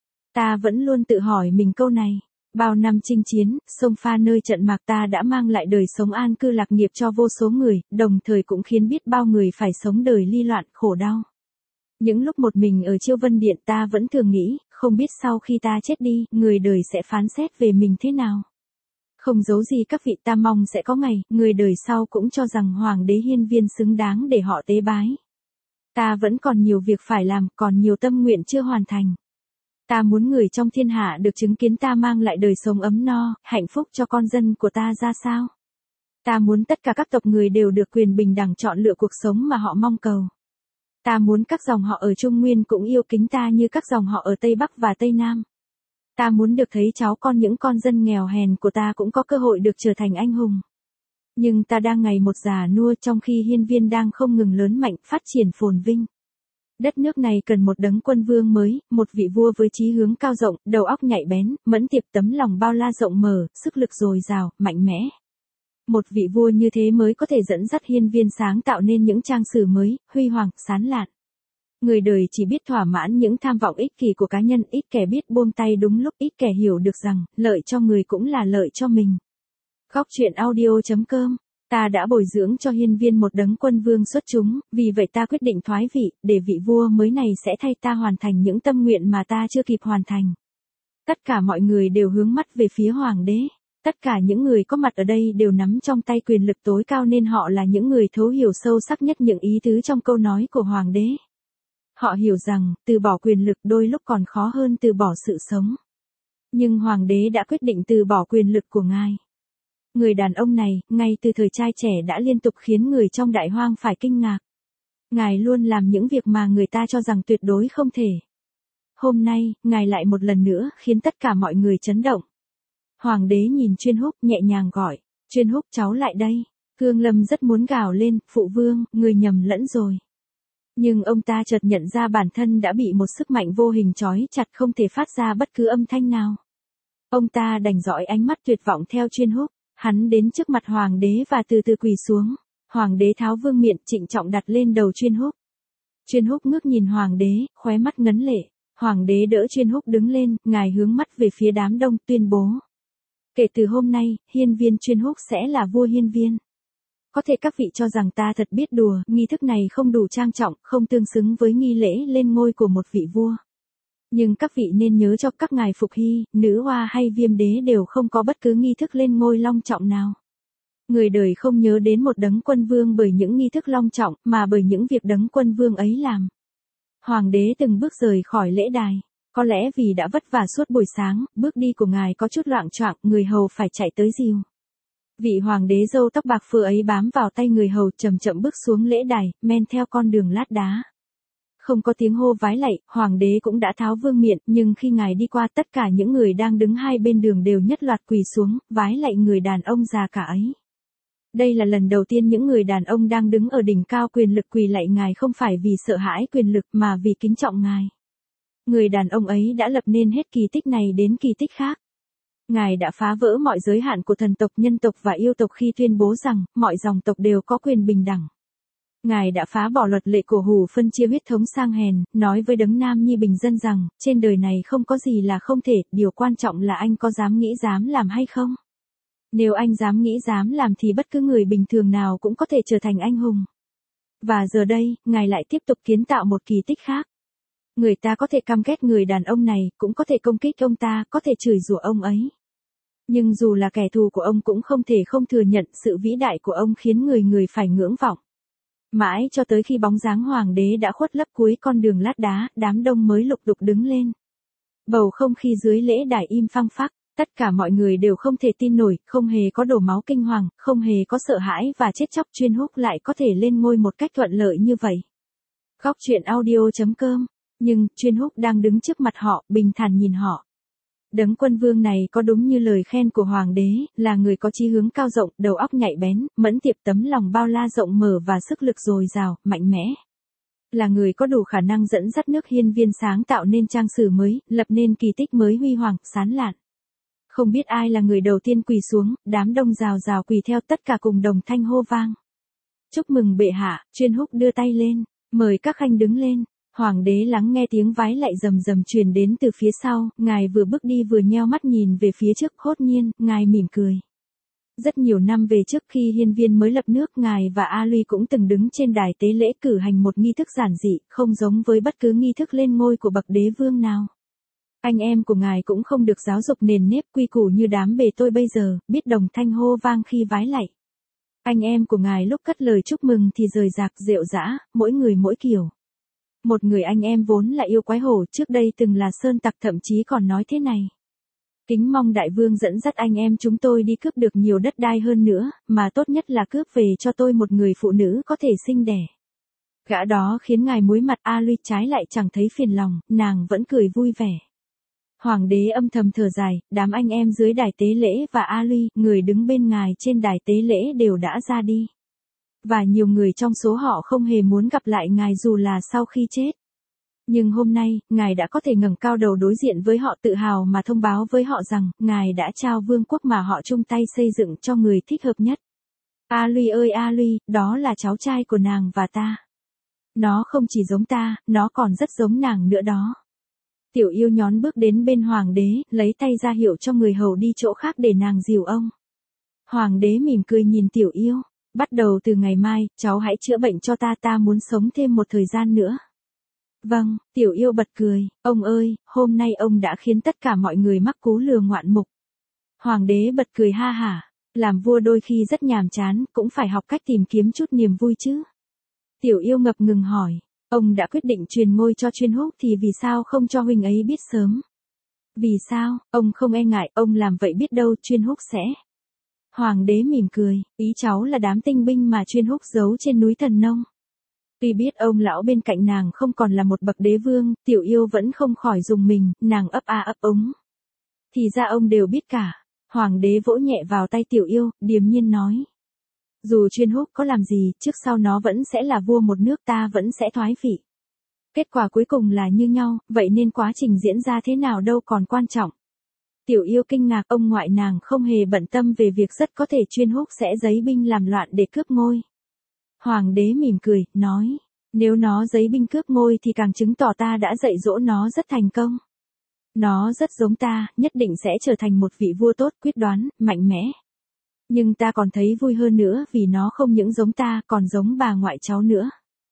Ta vẫn luôn tự hỏi mình câu này. Bao năm chinh chiến, sông pha nơi trận mạc ta đã mang lại đời sống an cư lạc nghiệp cho vô số người, đồng thời cũng khiến biết bao người phải sống đời ly loạn, khổ đau. Những lúc một mình ở Chiêu Vân Điện ta vẫn thường nghĩ, không biết sau khi ta chết đi, người đời sẽ phán xét về mình thế nào. Không giấu gì các vị, ta mong sẽ có ngày, người đời sau cũng cho rằng Hoàng đế hiên viên xứng đáng để họ tế bái. Ta vẫn còn nhiều việc phải làm, còn nhiều tâm nguyện chưa hoàn thành. Ta muốn người trong thiên hạ được chứng kiến ta mang lại đời sống ấm no, hạnh phúc cho con dân của ta ra sao. Ta muốn tất cả các tộc người đều được quyền bình đẳng chọn lựa cuộc sống mà họ mong cầu. Ta muốn các dòng họ ở Trung Nguyên cũng yêu kính ta như các dòng họ ở Tây Bắc và Tây Nam. Ta muốn được thấy cháu con những con dân nghèo hèn của ta cũng có cơ hội được trở thành anh hùng. Nhưng ta đang ngày một già nua trong khi hiên viên đang không ngừng lớn mạnh, phát triển phồn vinh. Đất nước này cần một đấng quân vương mới, một vị vua với chí hướng cao rộng, đầu óc nhạy bén, mẫn tiệp, tấm lòng bao la rộng mở, sức lực dồi dào, mạnh mẽ. Một vị vua như thế mới có thể dẫn dắt hiên viên sáng tạo nên những trang sử mới, huy hoàng, sáng lạn. Người đời chỉ biết thỏa mãn những tham vọng ích kỷ của cá nhân, ít kẻ biết buông tay đúng lúc, ít kẻ hiểu được rằng, lợi cho người cũng là lợi cho mình. Góc truyện audio.com. Ta đã bồi dưỡng cho hiên viên một đấng quân vương xuất chúng, vì vậy ta quyết định thoái vị, để vị vua mới này sẽ thay ta hoàn thành những tâm nguyện mà ta chưa kịp hoàn thành. Tất cả mọi người đều hướng mắt về phía hoàng đế. Tất cả những người có mặt ở đây đều nắm trong tay quyền lực tối cao nên họ là những người thấu hiểu sâu sắc nhất những ý tứ trong câu nói của hoàng đế. Họ hiểu rằng, từ bỏ quyền lực đôi lúc còn khó hơn từ bỏ sự sống. Nhưng hoàng đế đã quyết định từ bỏ quyền lực của ngài. Người đàn ông này, ngay từ thời trai trẻ đã liên tục khiến người trong đại hoang phải kinh ngạc. Ngài luôn làm những việc mà người ta cho rằng tuyệt đối không thể. Hôm nay, ngài lại một lần nữa khiến tất cả mọi người chấn động. Hoàng đế nhìn Chuyên Húc nhẹ nhàng gọi, Chuyên Húc cháu lại đây. Cương Lâm rất muốn gào lên, phụ vương, người nhầm lẫn rồi. Nhưng ông ta chợt nhận ra bản thân đã bị một sức mạnh vô hình trói chặt không thể phát ra bất cứ âm thanh nào. Ông ta đành dõi ánh mắt tuyệt vọng theo Chuyên Húc, hắn đến trước mặt hoàng đế và từ từ quỳ xuống. Hoàng đế tháo vương miện trịnh trọng đặt lên đầu Chuyên Húc. Chuyên Húc ngước nhìn hoàng đế, khóe mắt ngấn lệ. Hoàng đế đỡ Chuyên Húc đứng lên, ngài hướng mắt về phía đám đông tuyên bố. Kể từ hôm nay, hiên viên Chuyên Húc sẽ là vua hiên viên. Có thể các vị cho rằng ta thật biết đùa, nghi thức này không đủ trang trọng, không tương xứng với nghi lễ lên ngôi của một vị vua. Nhưng các vị nên nhớ cho các ngài Phục Hy, Nữ Hoa hay Viêm Đế đều không có bất cứ nghi thức lên ngôi long trọng nào. Người đời không nhớ đến một đấng quân vương bởi những nghi thức long trọng, mà bởi những việc đấng quân vương ấy làm. Hoàng đế từng bước rời khỏi lễ đài. Có lẽ vì đã vất vả suốt buổi sáng, bước đi của ngài có chút loạng choạng, người hầu phải chạy tới dìu. Vị hoàng đế râu tóc bạc phơ ấy bám vào tay người hầu chậm chậm bước xuống lễ đài, men theo con đường lát đá. Không có tiếng hô vái lạy, hoàng đế cũng đã tháo vương miện, nhưng khi ngài đi qua tất cả những người đang đứng hai bên đường đều nhất loạt quỳ xuống, vái lạy người đàn ông già cả ấy. Đây là lần đầu tiên những người đàn ông đang đứng ở đỉnh cao quyền lực quỳ lạy ngài không phải vì sợ hãi quyền lực mà vì kính trọng ngài. Người đàn ông ấy đã lập nên hết kỳ tích này đến kỳ tích khác. Ngài đã phá vỡ mọi giới hạn của thần tộc, nhân tộc và yêu tộc khi tuyên bố rằng mọi dòng tộc đều có quyền bình đẳng. Ngài đã phá bỏ luật lệ cổ hủ phân chia huyết thống sang hèn, nói với đấng nam nhi bình dân rằng, trên đời này không có gì là không thể, điều quan trọng là anh có dám nghĩ dám làm hay không. Nếu anh dám nghĩ dám làm thì bất cứ người bình thường nào cũng có thể trở thành anh hùng. Và giờ đây, ngài lại tiếp tục kiến tạo một kỳ tích khác. Người ta có thể căm ghét người đàn ông này, cũng có thể công kích ông ta, có thể chửi rủa ông ấy. Nhưng dù là kẻ thù của ông cũng không thể không thừa nhận sự vĩ đại của ông khiến người người phải ngưỡng vọng. Mãi cho tới khi bóng dáng hoàng đế đã khuất lấp cuối con đường lát đá, đám đông mới lục đục đứng lên. Bầu không khí dưới lễ đài im phăng phắc, tất cả mọi người đều không thể tin nổi, không hề có đổ máu kinh hoàng, không hề có sợ hãi và chết chóc, Chuyên Húc lại có thể lên ngôi một cách thuận lợi như vậy. Góc truyện audio chấm com. Nhưng, Chuyên Húc đang đứng trước mặt họ, bình thản nhìn họ. Đấng quân vương này có đúng như lời khen của hoàng đế, là người có chí hướng cao rộng, đầu óc nhạy bén, mẫn tiệp, tấm lòng bao la rộng mở và sức lực dồi dào, mạnh mẽ. Là người có đủ khả năng dẫn dắt nước hiên viên sáng tạo nên trang sử mới, lập nên kỳ tích mới huy hoàng, sán lạn. Không biết ai là người đầu tiên quỳ xuống, đám đông rào rào quỳ theo, tất cả cùng đồng thanh hô vang. Chúc mừng bệ hạ, Chuyên Húc đưa tay lên, mời các khanh đứng lên. Hoàng đế lắng nghe tiếng vái lạy rầm rầm truyền đến từ phía sau, ngài vừa bước đi vừa nheo mắt nhìn về phía trước, hốt nhiên, ngài mỉm cười. Rất nhiều năm về trước khi hiên viên mới lập nước, ngài và A Luy cũng từng đứng trên đài tế lễ cử hành một nghi thức giản dị, không giống với bất cứ nghi thức lên ngôi của bậc đế vương nào. Anh em của ngài cũng không được giáo dục nền nếp quy củ như đám bề tôi bây giờ, biết đồng thanh hô vang khi vái lạy. Anh em của ngài lúc cất lời chúc mừng thì rời rạc rệu rã, mỗi người mỗi kiểu. Một người anh em vốn là yêu quái hổ, trước đây từng là sơn tặc, thậm chí còn nói thế này. Kính mong đại vương dẫn dắt anh em chúng tôi đi cướp được nhiều đất đai hơn nữa, mà tốt nhất là cướp về cho tôi một người phụ nữ có thể sinh đẻ. Gã đó khiến ngài muối mặt, A Luy trái lại chẳng thấy phiền lòng, nàng vẫn cười vui vẻ. Hoàng đế âm thầm thở dài, đám anh em dưới đài tế lễ và A Luy, người đứng bên ngài trên đài tế lễ đều đã ra đi. Và nhiều người trong số họ không hề muốn gặp lại ngài dù là sau khi chết. Nhưng hôm nay, ngài đã có thể ngẩng cao đầu đối diện với họ, tự hào mà thông báo với họ rằng, ngài đã trao vương quốc mà họ chung tay xây dựng cho người thích hợp nhất. A Luy ơi A Luy, đó là cháu trai của nàng và ta. Nó không chỉ giống ta, nó còn rất giống nàng nữa đó. Tiểu Yêu nhón bước đến bên hoàng đế, lấy tay ra hiệu cho người hầu đi chỗ khác để nàng dìu ông. Hoàng đế mỉm cười nhìn Tiểu Yêu. Bắt đầu từ ngày mai, cháu hãy chữa bệnh cho ta, ta muốn sống thêm một thời gian nữa. Vâng, Tiểu Yêu bật cười, ông ơi, hôm nay ông đã khiến tất cả mọi người mắc cú lừa ngoạn mục. Hoàng đế bật cười ha hả, làm vua đôi khi rất nhàm chán, cũng phải học cách tìm kiếm chút niềm vui chứ. Tiểu Yêu ngập ngừng hỏi, ông đã quyết định truyền ngôi cho Chuyên Húc thì vì sao không cho huynh ấy biết sớm? Vì sao, ông không e ngại, ông làm vậy biết đâu Chuyên Húc sẽ... Hoàng đế mỉm cười, ý cháu là đám tinh binh mà Chuyên Húc giấu trên núi Thần Nông. Tuy biết ông lão bên cạnh nàng không còn là một bậc đế vương, Tiểu Yêu vẫn không khỏi rùng mình, nàng ấp a ấp úng. Thì ra ông đều biết cả. Hoàng đế vỗ nhẹ vào tay Tiểu Yêu, điềm nhiên nói. Dù Chuyên Húc có làm gì, trước sau nó vẫn sẽ là vua một nước, ta vẫn sẽ thoái vị. Kết quả cuối cùng là như nhau, vậy nên quá trình diễn ra thế nào đâu còn quan trọng. Tiểu Yêu kinh ngạc, ông ngoại nàng không hề bận tâm về việc rất có thể Chuyên Húc sẽ giấy binh làm loạn để cướp ngôi. Hoàng đế mỉm cười, nói, nếu nó giấy binh cướp ngôi thì càng chứng tỏ ta đã dạy dỗ nó rất thành công. Nó rất giống ta, nhất định sẽ trở thành một vị vua tốt, quyết đoán, mạnh mẽ. Nhưng ta còn thấy vui hơn nữa vì nó không những giống ta, còn giống bà ngoại cháu nữa.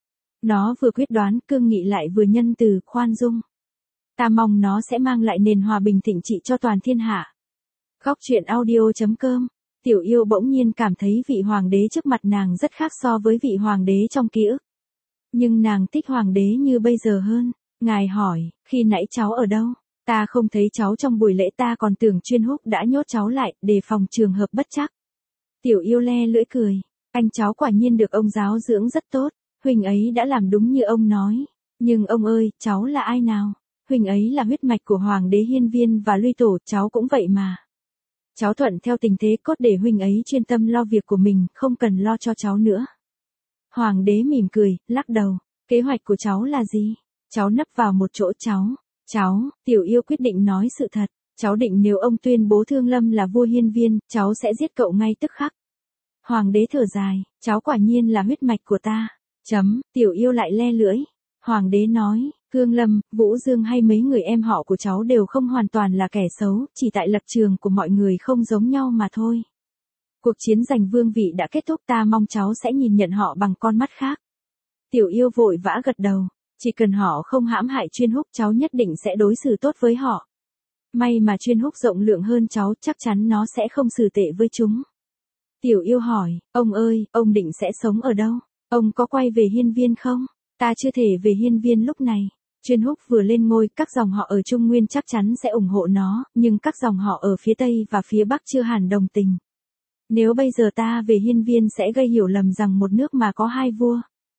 Nó vừa quyết đoán, cương nghị lại vừa nhân từ, khoan dung. Ta mong nó sẽ mang lại nền hòa bình thịnh trị cho toàn thiên hạ. Góc truyện audio chấm com. Tiểu Yêu bỗng nhiên cảm thấy vị hoàng đế trước mặt nàng rất khác so với vị hoàng đế trong ký ức. Nhưng nàng thích hoàng đế như bây giờ hơn. Ngài hỏi, khi nãy cháu ở đâu? Ta không thấy cháu trong buổi lễ, ta còn tưởng Chuyên Húc đã nhốt cháu lại, đề phòng trường hợp bất trắc. Tiểu Yêu le lưỡi cười, anh cháu quả nhiên được ông giáo dưỡng rất tốt, huynh ấy đã làm đúng như ông nói. Nhưng ông ơi, cháu là ai nào? Huynh ấy là huyết mạch của hoàng đế Hiên Viên và Luy Tổ, cháu cũng vậy mà. Cháu thuận theo tình thế cốt để huynh ấy chuyên tâm lo việc của mình, không cần lo cho cháu nữa. Hoàng đế mỉm cười, lắc đầu, kế hoạch của cháu là gì? Cháu nấp vào một chỗ. Cháu, cháu, Tiểu Yêu quyết định nói sự thật, cháu định nếu ông tuyên bố Thương Lâm là vua Hiên Viên, cháu sẽ giết cậu ngay tức khắc. Hoàng đế thở dài, cháu quả nhiên là huyết mạch của ta. Chấm, Tiểu Yêu lại le lưỡi. Hoàng đế nói, Thương Lâm, Vũ Dương hay mấy người em họ của cháu đều không hoàn toàn là kẻ xấu, chỉ tại lập trường của mọi người không giống nhau mà thôi. Cuộc chiến giành vương vị đã kết thúc, ta mong cháu sẽ nhìn nhận họ bằng con mắt khác. Tiểu Yêu vội vã gật đầu, chỉ cần họ không hãm hại Chuyên Húc, cháu nhất định sẽ đối xử tốt với họ. May mà Chuyên Húc rộng lượng hơn cháu, chắc chắn nó sẽ không xử tệ với chúng. Tiểu Yêu hỏi, ông ơi, ông định sẽ sống ở đâu? Ông có quay về Hiên Viên không? Ta chưa thể về Hiên Viên lúc này. Chuyên Húc vừa lên ngôi, các dòng họ ở Trung Nguyên chắc chắn sẽ ủng hộ nó, nhưng các dòng họ ở phía Tây và phía Bắc chưa hẳn đồng tình. Nếu bây giờ ta về Hiên Viên sẽ gây hiểu lầm rằng một nước mà có hai vua.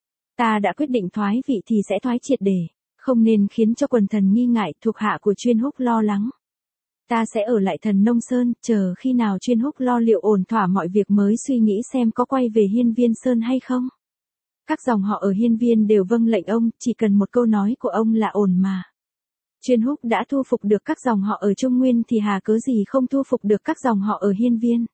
Ta đã quyết định thoái vị thì sẽ thoái triệt để, không nên khiến cho quần thần nghi ngại, thuộc hạ của Chuyên Húc lo lắng. Ta sẽ ở lại Thần Nông Sơn, chờ khi nào Chuyên Húc lo liệu ổn thỏa mọi việc mới suy nghĩ xem có quay về Hiên Viên Sơn hay không. Các dòng họ ở Hiên Viên đều vâng lệnh ông, chỉ cần một câu nói của ông là ổn mà. Chuyên Húc đã thu phục được các dòng họ ở Trung Nguyên thì hà cớ gì không thu phục được các dòng họ ở Hiên Viên.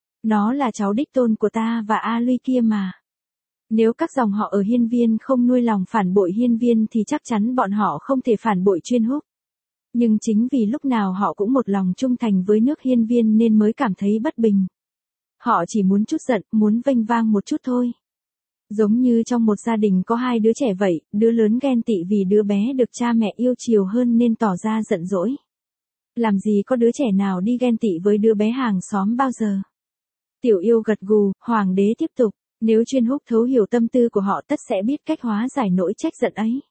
Nó là cháu đích tôn của ta và A Luy kia mà. Nếu các dòng họ ở Hiên Viên không nuôi lòng phản bội Hiên Viên thì chắc chắn bọn họ không thể phản bội Chuyên Húc. Nhưng chính vì lúc nào họ cũng một lòng trung thành với nước Hiên Viên nên mới cảm thấy bất bình. Họ chỉ muốn chút giận, muốn vênh vang một chút thôi. Giống như trong một gia đình có hai đứa trẻ vậy, đứa lớn ghen tị vì đứa bé được cha mẹ yêu chiều hơn nên tỏ ra giận dỗi. Làm gì có đứa trẻ nào đi ghen tị với đứa bé hàng xóm bao giờ. Tiểu Yêu gật gù, hoàng đế tiếp tục, nếu Chuyên Húc thấu hiểu tâm tư của họ tất sẽ biết cách hóa giải nỗi trách giận ấy.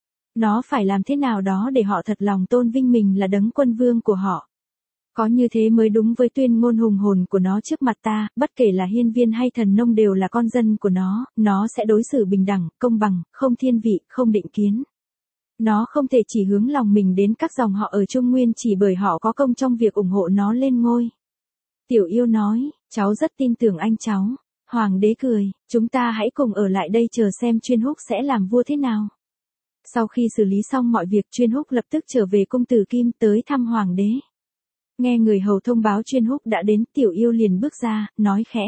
Nó phải làm thế nào đó để họ thật lòng tôn vinh mình là đấng quân vương của họ. Có như thế mới đúng với tuyên ngôn hùng hồn của nó trước mặt ta, bất kể là Hiên Viên hay Thần Nông đều là con dân của nó, nó sẽ đối xử bình đẳng, công bằng, không thiên vị, không định kiến. Nó không thể chỉ hướng lòng mình đến các dòng họ ở Trung Nguyên chỉ bởi họ có công trong việc ủng hộ nó lên ngôi. Tiểu Yêu nói, cháu rất tin tưởng anh cháu. Hoàng đế cười, chúng ta hãy cùng ở lại đây chờ xem Chuyên Húc sẽ làm vua thế nào. Sau khi xử lý xong mọi việc, Chuyên Húc lập tức trở về cung Tử Kim tới thăm hoàng đế. Nghe người hầu thông báo Chuyên Húc đã đến, Tiểu Yêu liền bước ra, nói khẽ.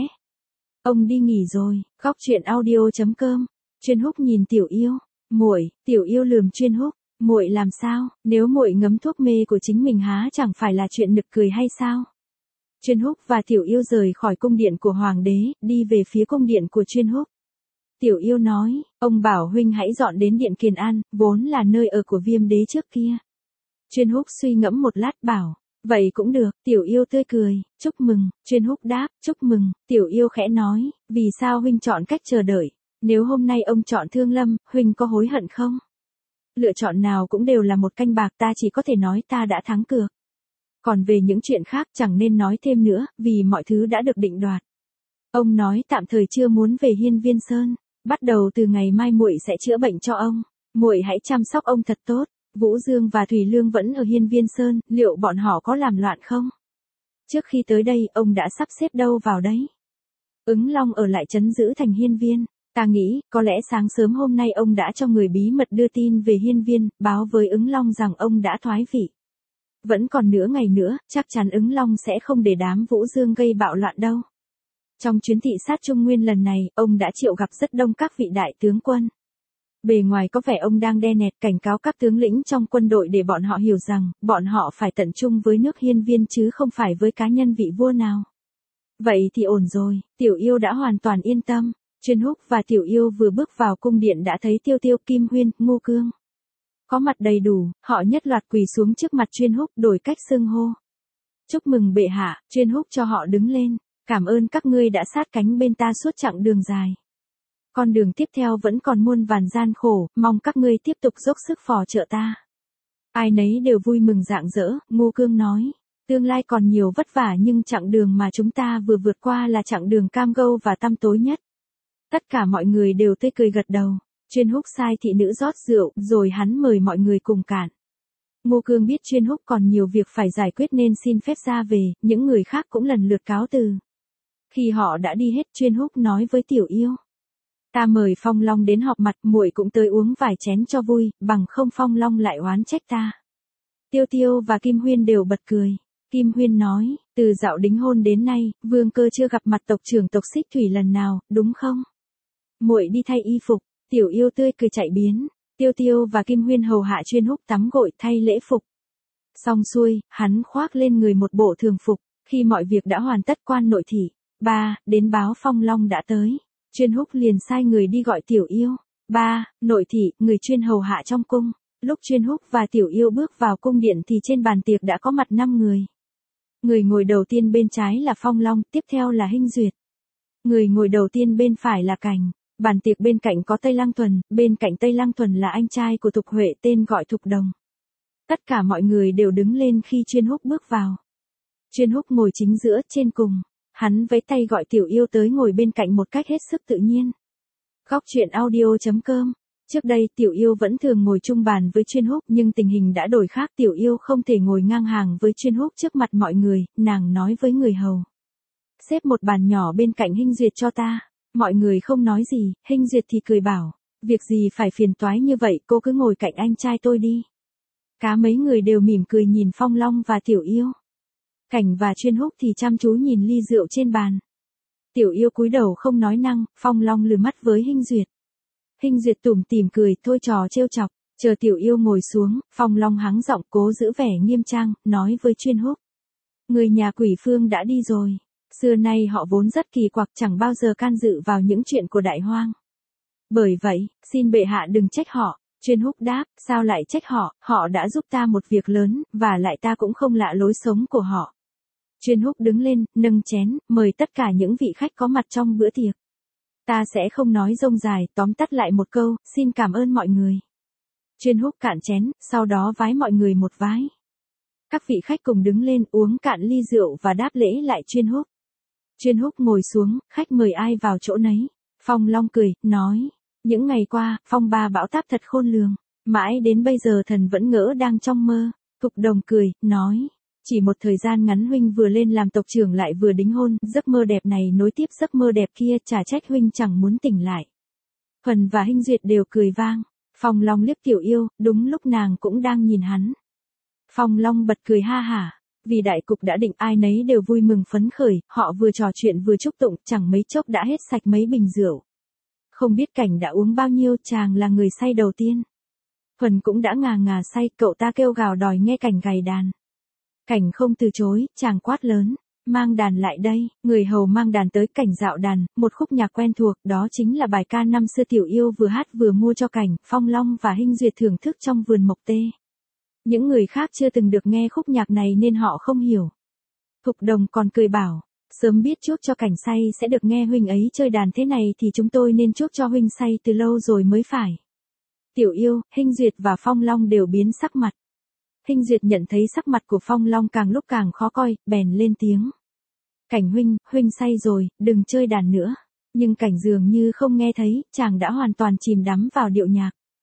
Ông đi nghỉ rồi. Góc truyện audio chấm com. Chuyên Húc nhìn Tiểu Yêu, muội. Tiểu Yêu lườm Chuyên Húc, muội làm sao? Nếu muội ngấm thuốc mê của chính mình há chẳng phải là chuyện nực cười hay sao? Chuyên Húc và Tiểu Yêu rời khỏi cung điện của hoàng đế, đi về phía cung điện của Chuyên Húc. Tiểu Yêu nói, ông bảo huynh hãy dọn đến điện Kiền An, vốn là nơi ở của Viêm đế trước kia. Chuyên Húc suy ngẫm một lát bảo, vậy cũng được. Tiểu Yêu tươi cười, chúc mừng. Chuyên Húc đáp, chúc mừng. Tiểu Yêu khẽ nói, vì sao huynh chọn cách chờ đợi? Nếu hôm nay ông chọn Thương Lâm, huynh có hối hận không? Lựa chọn nào cũng đều là một canh bạc, ta chỉ có thể nói ta đã thắng cược. Còn về những chuyện khác chẳng nên nói thêm nữa, vì mọi thứ đã được định đoạt. Ông nói tạm thời chưa muốn về Hiên Viên Sơn, bắt đầu từ ngày mai muội sẽ chữa bệnh cho ông, muội hãy chăm sóc ông thật tốt. Vũ Dương và Thủy Lương vẫn ở Hiên Viên Sơn, liệu bọn họ có làm loạn không? Trước khi tới đây, ông đã sắp xếp đâu vào đấy? Ứng Long ở lại trấn giữ thành Hiên Viên. Ta nghĩ, có lẽ sáng sớm hôm nay ông đã cho người bí mật đưa tin về Hiên Viên, báo với Ứng Long rằng ông đã thoái vị. Vẫn còn nửa ngày nữa, chắc chắn Ứng Long sẽ không để đám Vũ Dương gây bạo loạn đâu. Trong chuyến thị sát Trung Nguyên lần này, ông đã triệu gặp rất đông các vị đại tướng quân. Bề ngoài có vẻ ông đang đe nẹt cảnh cáo các tướng lĩnh trong quân đội để bọn họ hiểu rằng, bọn họ phải tận trung với nước Hiên Viên chứ không phải với cá nhân vị vua nào. Vậy thì ổn rồi, Tiểu Yêu đã hoàn toàn yên tâm. Chuyên Húc và Tiểu Yêu vừa bước vào cung điện đã thấy Tiêu Tiêu, Kim Huyên, Ngô Cương. Có mặt đầy đủ, họ nhất loạt quỳ xuống trước mặt Chuyên Húc đổi cách xưng hô. Chúc mừng bệ hạ, Chuyên Húc cho họ đứng lên. Cảm ơn các ngươi đã sát cánh bên ta suốt chặng đường dài. Con đường tiếp theo vẫn còn muôn vàn gian khổ, mong các ngươi tiếp tục dốc sức phò trợ ta. Ai nấy đều vui mừng rạng rỡ, Ngô Cương nói. Tương lai còn nhiều vất vả nhưng chặng đường mà chúng ta vừa vượt qua là chặng đường cam go và tăm tối nhất. Tất cả mọi người đều tươi cười gật đầu. Chuyên Húc sai thị nữ rót rượu, rồi hắn mời mọi người cùng cạn. Ngô Cương biết Chuyên Húc còn nhiều việc phải giải quyết nên xin phép ra về, những người khác cũng lần lượt cáo từ. Khi họ đã đi hết, Chuyên Húc nói với Tiểu Yêu. Ta mời Phong Long đến họp mặt, muội cũng tới uống vài chén cho vui, bằng không Phong Long lại oán trách ta. Tiêu Tiêu và Kim Huyên đều bật cười. Kim Huyên nói, từ dạo đính hôn đến nay, Vương Cơ chưa gặp mặt tộc trưởng tộc Xích Thủy lần nào, đúng không? Muội đi thay y phục. Tiểu Yêu tươi cười chạy biến. Tiêu Tiêu và Kim Huyên hầu hạ Chuyên Húc tắm gội thay lễ phục. Xong xuôi, hắn khoác lên người một bộ thường phục. Khi mọi việc đã hoàn tất, quan nội thị ba đến báo Phong Long đã tới. Chuyên Húc liền sai người đi gọi Tiểu Yêu. ba Nội thị, người chuyên hầu hạ trong cung. Lúc Chuyên Húc và Tiểu Yêu bước vào cung điện thì trên bàn tiệc đã có mặt năm người. Người ngồi đầu tiên bên trái là Phong Long, tiếp theo là Hinh Duyệt. Người ngồi đầu tiên bên phải là Cảnh. Bàn tiệc bên cạnh có Tây Lăng Thuần, bên cạnh Tây Lăng Thuần là anh trai của Thục Huệ tên gọi Thục Đồng. Tất cả mọi người đều đứng lên khi Chuyên Húc bước vào. Chuyên Húc ngồi chính giữa, trên cùng. Hắn vẫy tay gọi Tiểu Yêu tới ngồi bên cạnh một cách hết sức tự nhiên. Góc truyện audio chấm com. Trước đây Tiểu Yêu vẫn thường ngồi chung bàn với Chuyên Húc nhưng tình hình đã đổi khác. Tiểu Yêu không thể ngồi ngang hàng với Chuyên Húc trước mặt mọi người, nàng nói với người hầu. Xếp một bàn nhỏ bên cạnh Hinh Duyệt cho ta. Mọi người không nói gì, Hinh Duyệt thì cười bảo, việc gì phải phiền toái như vậy, cô cứ ngồi cạnh anh trai tôi đi. Cá mấy người đều mỉm cười nhìn Phong Long và Tiểu Yêu. Cảnh và Chuyên Húc thì chăm chú nhìn ly rượu trên bàn. Tiểu Yêu cúi đầu không nói năng, Phong Long lườm mắt với Hinh Duyệt. Hinh Duyệt tủm tỉm cười, thôi trò trêu chọc, chờ Tiểu Yêu ngồi xuống, Phong Long hắng giọng cố giữ vẻ nghiêm trang, nói với Chuyên Húc. Người nhà Quỷ Phương đã đi rồi. Xưa nay họ vốn rất kỳ quặc, chẳng bao giờ can dự vào những chuyện của Đại Hoang. Bởi vậy, xin bệ hạ đừng trách họ. Chuyên Húc đáp, sao lại trách họ, họ đã giúp ta một việc lớn, và lại ta cũng không lạ lối sống của họ. Chuyên Húc đứng lên, nâng chén, mời tất cả những vị khách có mặt trong bữa tiệc. Ta sẽ không nói rông dài, tóm tắt lại một câu, xin cảm ơn mọi người. Chuyên Húc cạn chén, sau đó vái mọi người một vái. Các vị khách cùng đứng lên uống cạn ly rượu và đáp lễ lại Chuyên Húc. Chuyên Húc ngồi xuống, khách mời ai vào chỗ nấy. Phong Long cười, nói, những ngày qua, phong ba bão táp thật khôn lường, mãi đến bây giờ thần vẫn ngỡ đang trong mơ. Thục Đồng cười, nói, chỉ một thời gian ngắn huynh vừa lên làm tộc trưởng lại vừa đính hôn, giấc mơ đẹp này nối tiếp giấc mơ đẹp kia, chả trách huynh chẳng muốn tỉnh lại. Thuần và Hinh Duyệt đều cười vang. Phong Long liếc Tiểu Yêu, đúng lúc nàng cũng đang nhìn hắn. Phong Long bật cười ha hả. Vì đại cục đã định, ai nấy đều vui mừng phấn khởi, họ vừa trò chuyện vừa chúc tụng, chẳng mấy chốc đã hết sạch mấy bình rượu. Không biết Cảnh đã uống bao nhiêu, chàng là người say đầu tiên. Thuần cũng đã ngà ngà say, cậu ta kêu gào đòi nghe Cảnh gảy đàn. Cảnh không từ chối, chàng quát lớn, mang đàn lại đây, người hầu mang đàn tới. Cảnh dạo đàn, một khúc nhạc quen thuộc, đó chính là bài ca năm xưa Tiểu Yêu vừa hát vừa mua cho Cảnh, Phong Long và Hinh Duyệt thưởng thức trong vườn mộc tê. Những người khác chưa từng được nghe khúc nhạc này nên họ không hiểu. Thục Đồng còn cười bảo, sớm biết chuốc cho Cảnh say sẽ được nghe huynh ấy chơi đàn thế này thì chúng tôi nên chuốc cho huynh say từ lâu rồi mới phải. Tiểu Yêu, Hinh Duyệt và Phong Long đều biến sắc mặt. Hinh Duyệt nhận thấy sắc mặt của Phong Long càng lúc càng khó coi, bèn lên tiếng. Cảnh huynh, huynh say rồi, đừng chơi đàn nữa. Nhưng Cảnh dường như không nghe thấy, chàng đã hoàn toàn chìm đắm vào điệu nhạc.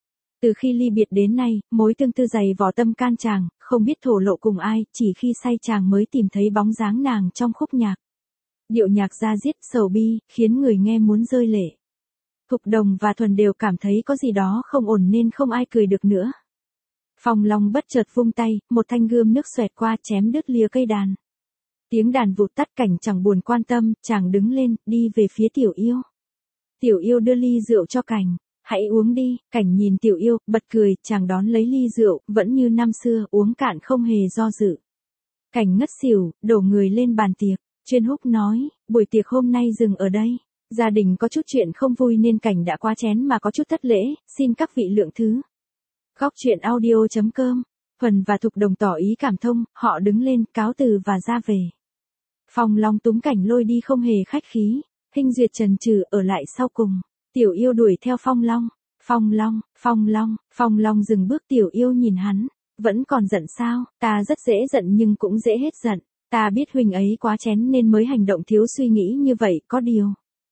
Từ khi ly biệt đến nay, mối tương tư dày vò tâm can chàng, không biết thổ lộ cùng ai, chỉ khi say chàng mới tìm thấy bóng dáng nàng trong khúc nhạc. Điệu nhạc da diết sầu bi, khiến người nghe muốn rơi lệ. Thục Đồng và Thuần đều cảm thấy có gì đó không ổn nên không ai cười được nữa. Phong Long bất chợt vung tay, một thanh gươm nước xoẹt qua chém đứt lìa cây đàn. Tiếng đàn vụt tắt, Cảnh chẳng buồn quan tâm, chàng đứng lên, đi về phía Tiểu Yêu. Tiểu Yêu đưa ly rượu cho Cảnh. Hãy uống đi. Cảnh nhìn Tiểu Yêu, bật cười, chàng đón lấy ly rượu, vẫn như năm xưa, uống cạn không hề do dự. Cảnh ngất xỉu, đổ người lên bàn tiệc. Chuyên Húc nói, buổi tiệc hôm nay dừng ở đây. Gia đình có chút chuyện không vui nên Cảnh đã quá chén mà có chút thất lễ, xin các vị lượng thứ. Góc truyện audio chấm com. Thuần và Thục Đồng tỏ ý cảm thông, họ đứng lên, cáo từ và ra về. Phong Long túm Cảnh lôi đi không hề khách khí. Hinh Duyệt chần chừ ở lại sau cùng. Tiểu Yêu đuổi theo Phong Long. Phong Long, Phong Long, Phong Long dừng bước. Tiểu Yêu nhìn hắn. Vẫn còn giận sao? Ta rất dễ giận nhưng cũng dễ hết giận. Ta biết huynh ấy quá chén nên mới hành động thiếu suy nghĩ như vậy, có điều.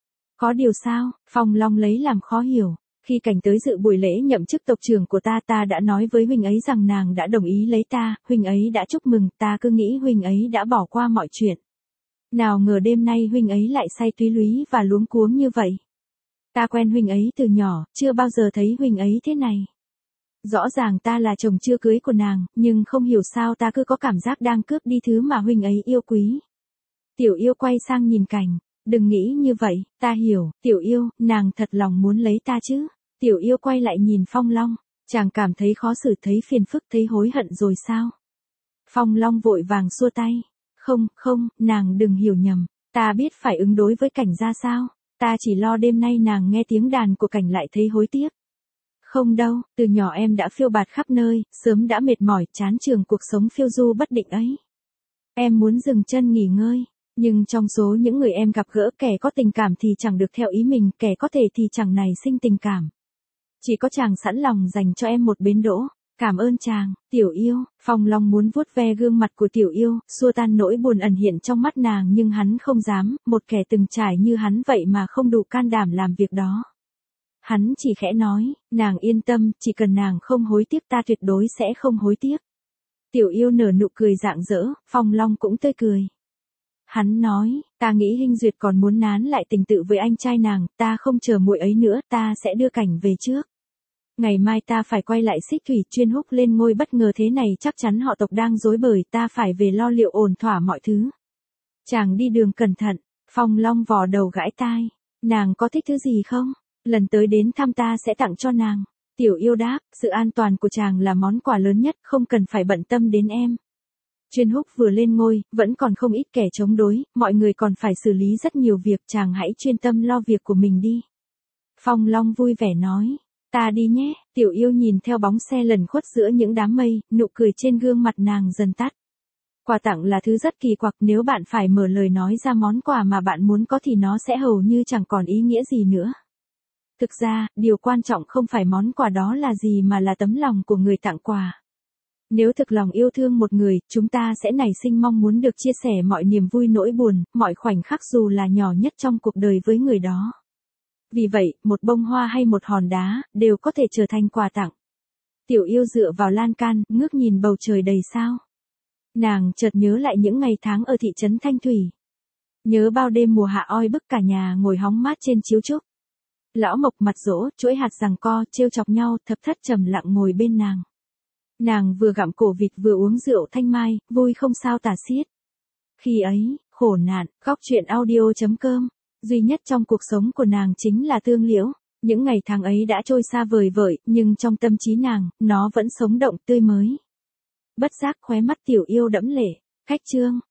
Có điều sao? Phong Long lấy làm khó hiểu. Khi Cảnh tới dự buổi lễ nhậm chức tộc trưởng của ta, ta đã nói với huynh ấy rằng nàng đã đồng ý lấy ta, huynh ấy đã chúc mừng, ta cứ nghĩ huynh ấy đã bỏ qua mọi chuyện. Nào ngờ đêm nay huynh ấy lại say túy lúy và luống cuống như vậy. Ta quen huynh ấy từ nhỏ, chưa bao giờ thấy huynh ấy thế này. Rõ ràng ta là chồng chưa cưới của nàng, nhưng không hiểu sao ta cứ có cảm giác đang cướp đi thứ mà huynh ấy yêu quý. Tiểu Yêu quay sang nhìn Cảnh. Đừng nghĩ như vậy, ta hiểu. Tiểu Yêu, nàng thật lòng muốn lấy ta chứ? Tiểu Yêu quay lại nhìn Phong Long. Chàng cảm thấy khó xử, thấy phiền phức, thấy hối hận rồi sao? Phong Long vội vàng xua tay. Không, không, nàng đừng hiểu nhầm. Ta biết phải ứng đối với Cảnh ra sao. Ta chỉ lo đêm nay nàng nghe tiếng đàn của Cảnh lại thấy hối tiếc. Không đâu, từ nhỏ em đã phiêu bạt khắp nơi, sớm đã mệt mỏi, chán chường cuộc sống phiêu du bất định ấy. Em muốn dừng chân nghỉ ngơi. Nhưng trong số những người em gặp gỡ, kẻ có tình cảm thì chẳng được theo ý mình, kẻ có thể thì chẳng nảy sinh tình cảm. Chỉ có chàng sẵn lòng dành cho em một bến đỗ. Cảm ơn chàng. Tiểu Yêu. Phong Long muốn vuốt ve gương mặt của Tiểu Yêu, xua tan nỗi buồn ẩn hiện trong mắt nàng, nhưng hắn không dám, một kẻ từng trải như hắn vậy mà không đủ can đảm làm việc đó. Hắn chỉ khẽ nói, nàng yên tâm, chỉ cần nàng không hối tiếc ta tuyệt đối sẽ không hối tiếc. Tiểu Yêu nở nụ cười rạng rỡ, Phong Long cũng tươi cười. Hắn nói, ta nghĩ Hinh Duyệt còn muốn nán lại tình tự với anh trai nàng, ta không chờ muội ấy nữa, ta sẽ đưa Cảnh về trước. Ngày mai ta phải quay lại Xích Thủy. Chuyên Húc lên ngôi bất ngờ thế này, chắc chắn họ tộc đang rối bời, ta phải về lo liệu ổn thỏa mọi thứ. Chàng đi đường cẩn thận. Phong Long vò đầu gãi tai. Nàng có thích thứ gì không? Lần tới đến thăm ta sẽ tặng cho nàng. Tiểu Yêu đáp, sự an toàn của chàng là món quà lớn nhất, không cần phải bận tâm đến em. Chuyên Húc vừa lên ngôi, vẫn còn không ít kẻ chống đối, mọi người còn phải xử lý rất nhiều việc, chàng hãy chuyên tâm lo việc của mình đi. Phong Long vui vẻ nói, ta đi nhé. Tiểu Yêu nhìn theo bóng xe lẩn khuất giữa những đám mây, nụ cười trên gương mặt nàng dần tắt. Quà tặng là thứ rất kỳ quặc, nếu bạn phải mở lời nói ra món quà mà bạn muốn có thì nó sẽ hầu như chẳng còn ý nghĩa gì nữa. Thực ra, điều quan trọng không phải món quà đó là gì mà là tấm lòng của người tặng quà. Nếu thực lòng yêu thương một người, chúng ta sẽ nảy sinh mong muốn được chia sẻ mọi niềm vui nỗi buồn, mọi khoảnh khắc dù là nhỏ nhất trong cuộc đời với người đó. Vì vậy, một bông hoa hay một hòn đá, đều có thể trở thành quà tặng. Tiểu Yêu dựa vào lan can, ngước nhìn bầu trời đầy sao. Nàng chợt nhớ lại những ngày tháng ở thị trấn Thanh Thủy. Nhớ bao đêm mùa hạ oi bức cả nhà ngồi hóng mát trên chiếu trúc. Lão Mộc mặt dỗ, chuỗi hạt giằng co, trêu chọc nhau, thập thất trầm lặng ngồi bên nàng. Nàng vừa gặm cổ vịt vừa uống rượu thanh mai, vui không sao tả xiết. Khi ấy, khổ nạn, góc truyện audio chấm com, duy nhất trong cuộc sống của nàng chính là Tương Liễu. Những ngày tháng ấy đã trôi xa vời vợi, nhưng trong tâm trí nàng, nó vẫn sống động tươi mới. Bất giác khóe mắt Tiểu Yêu đẫm lệ. Khách chương.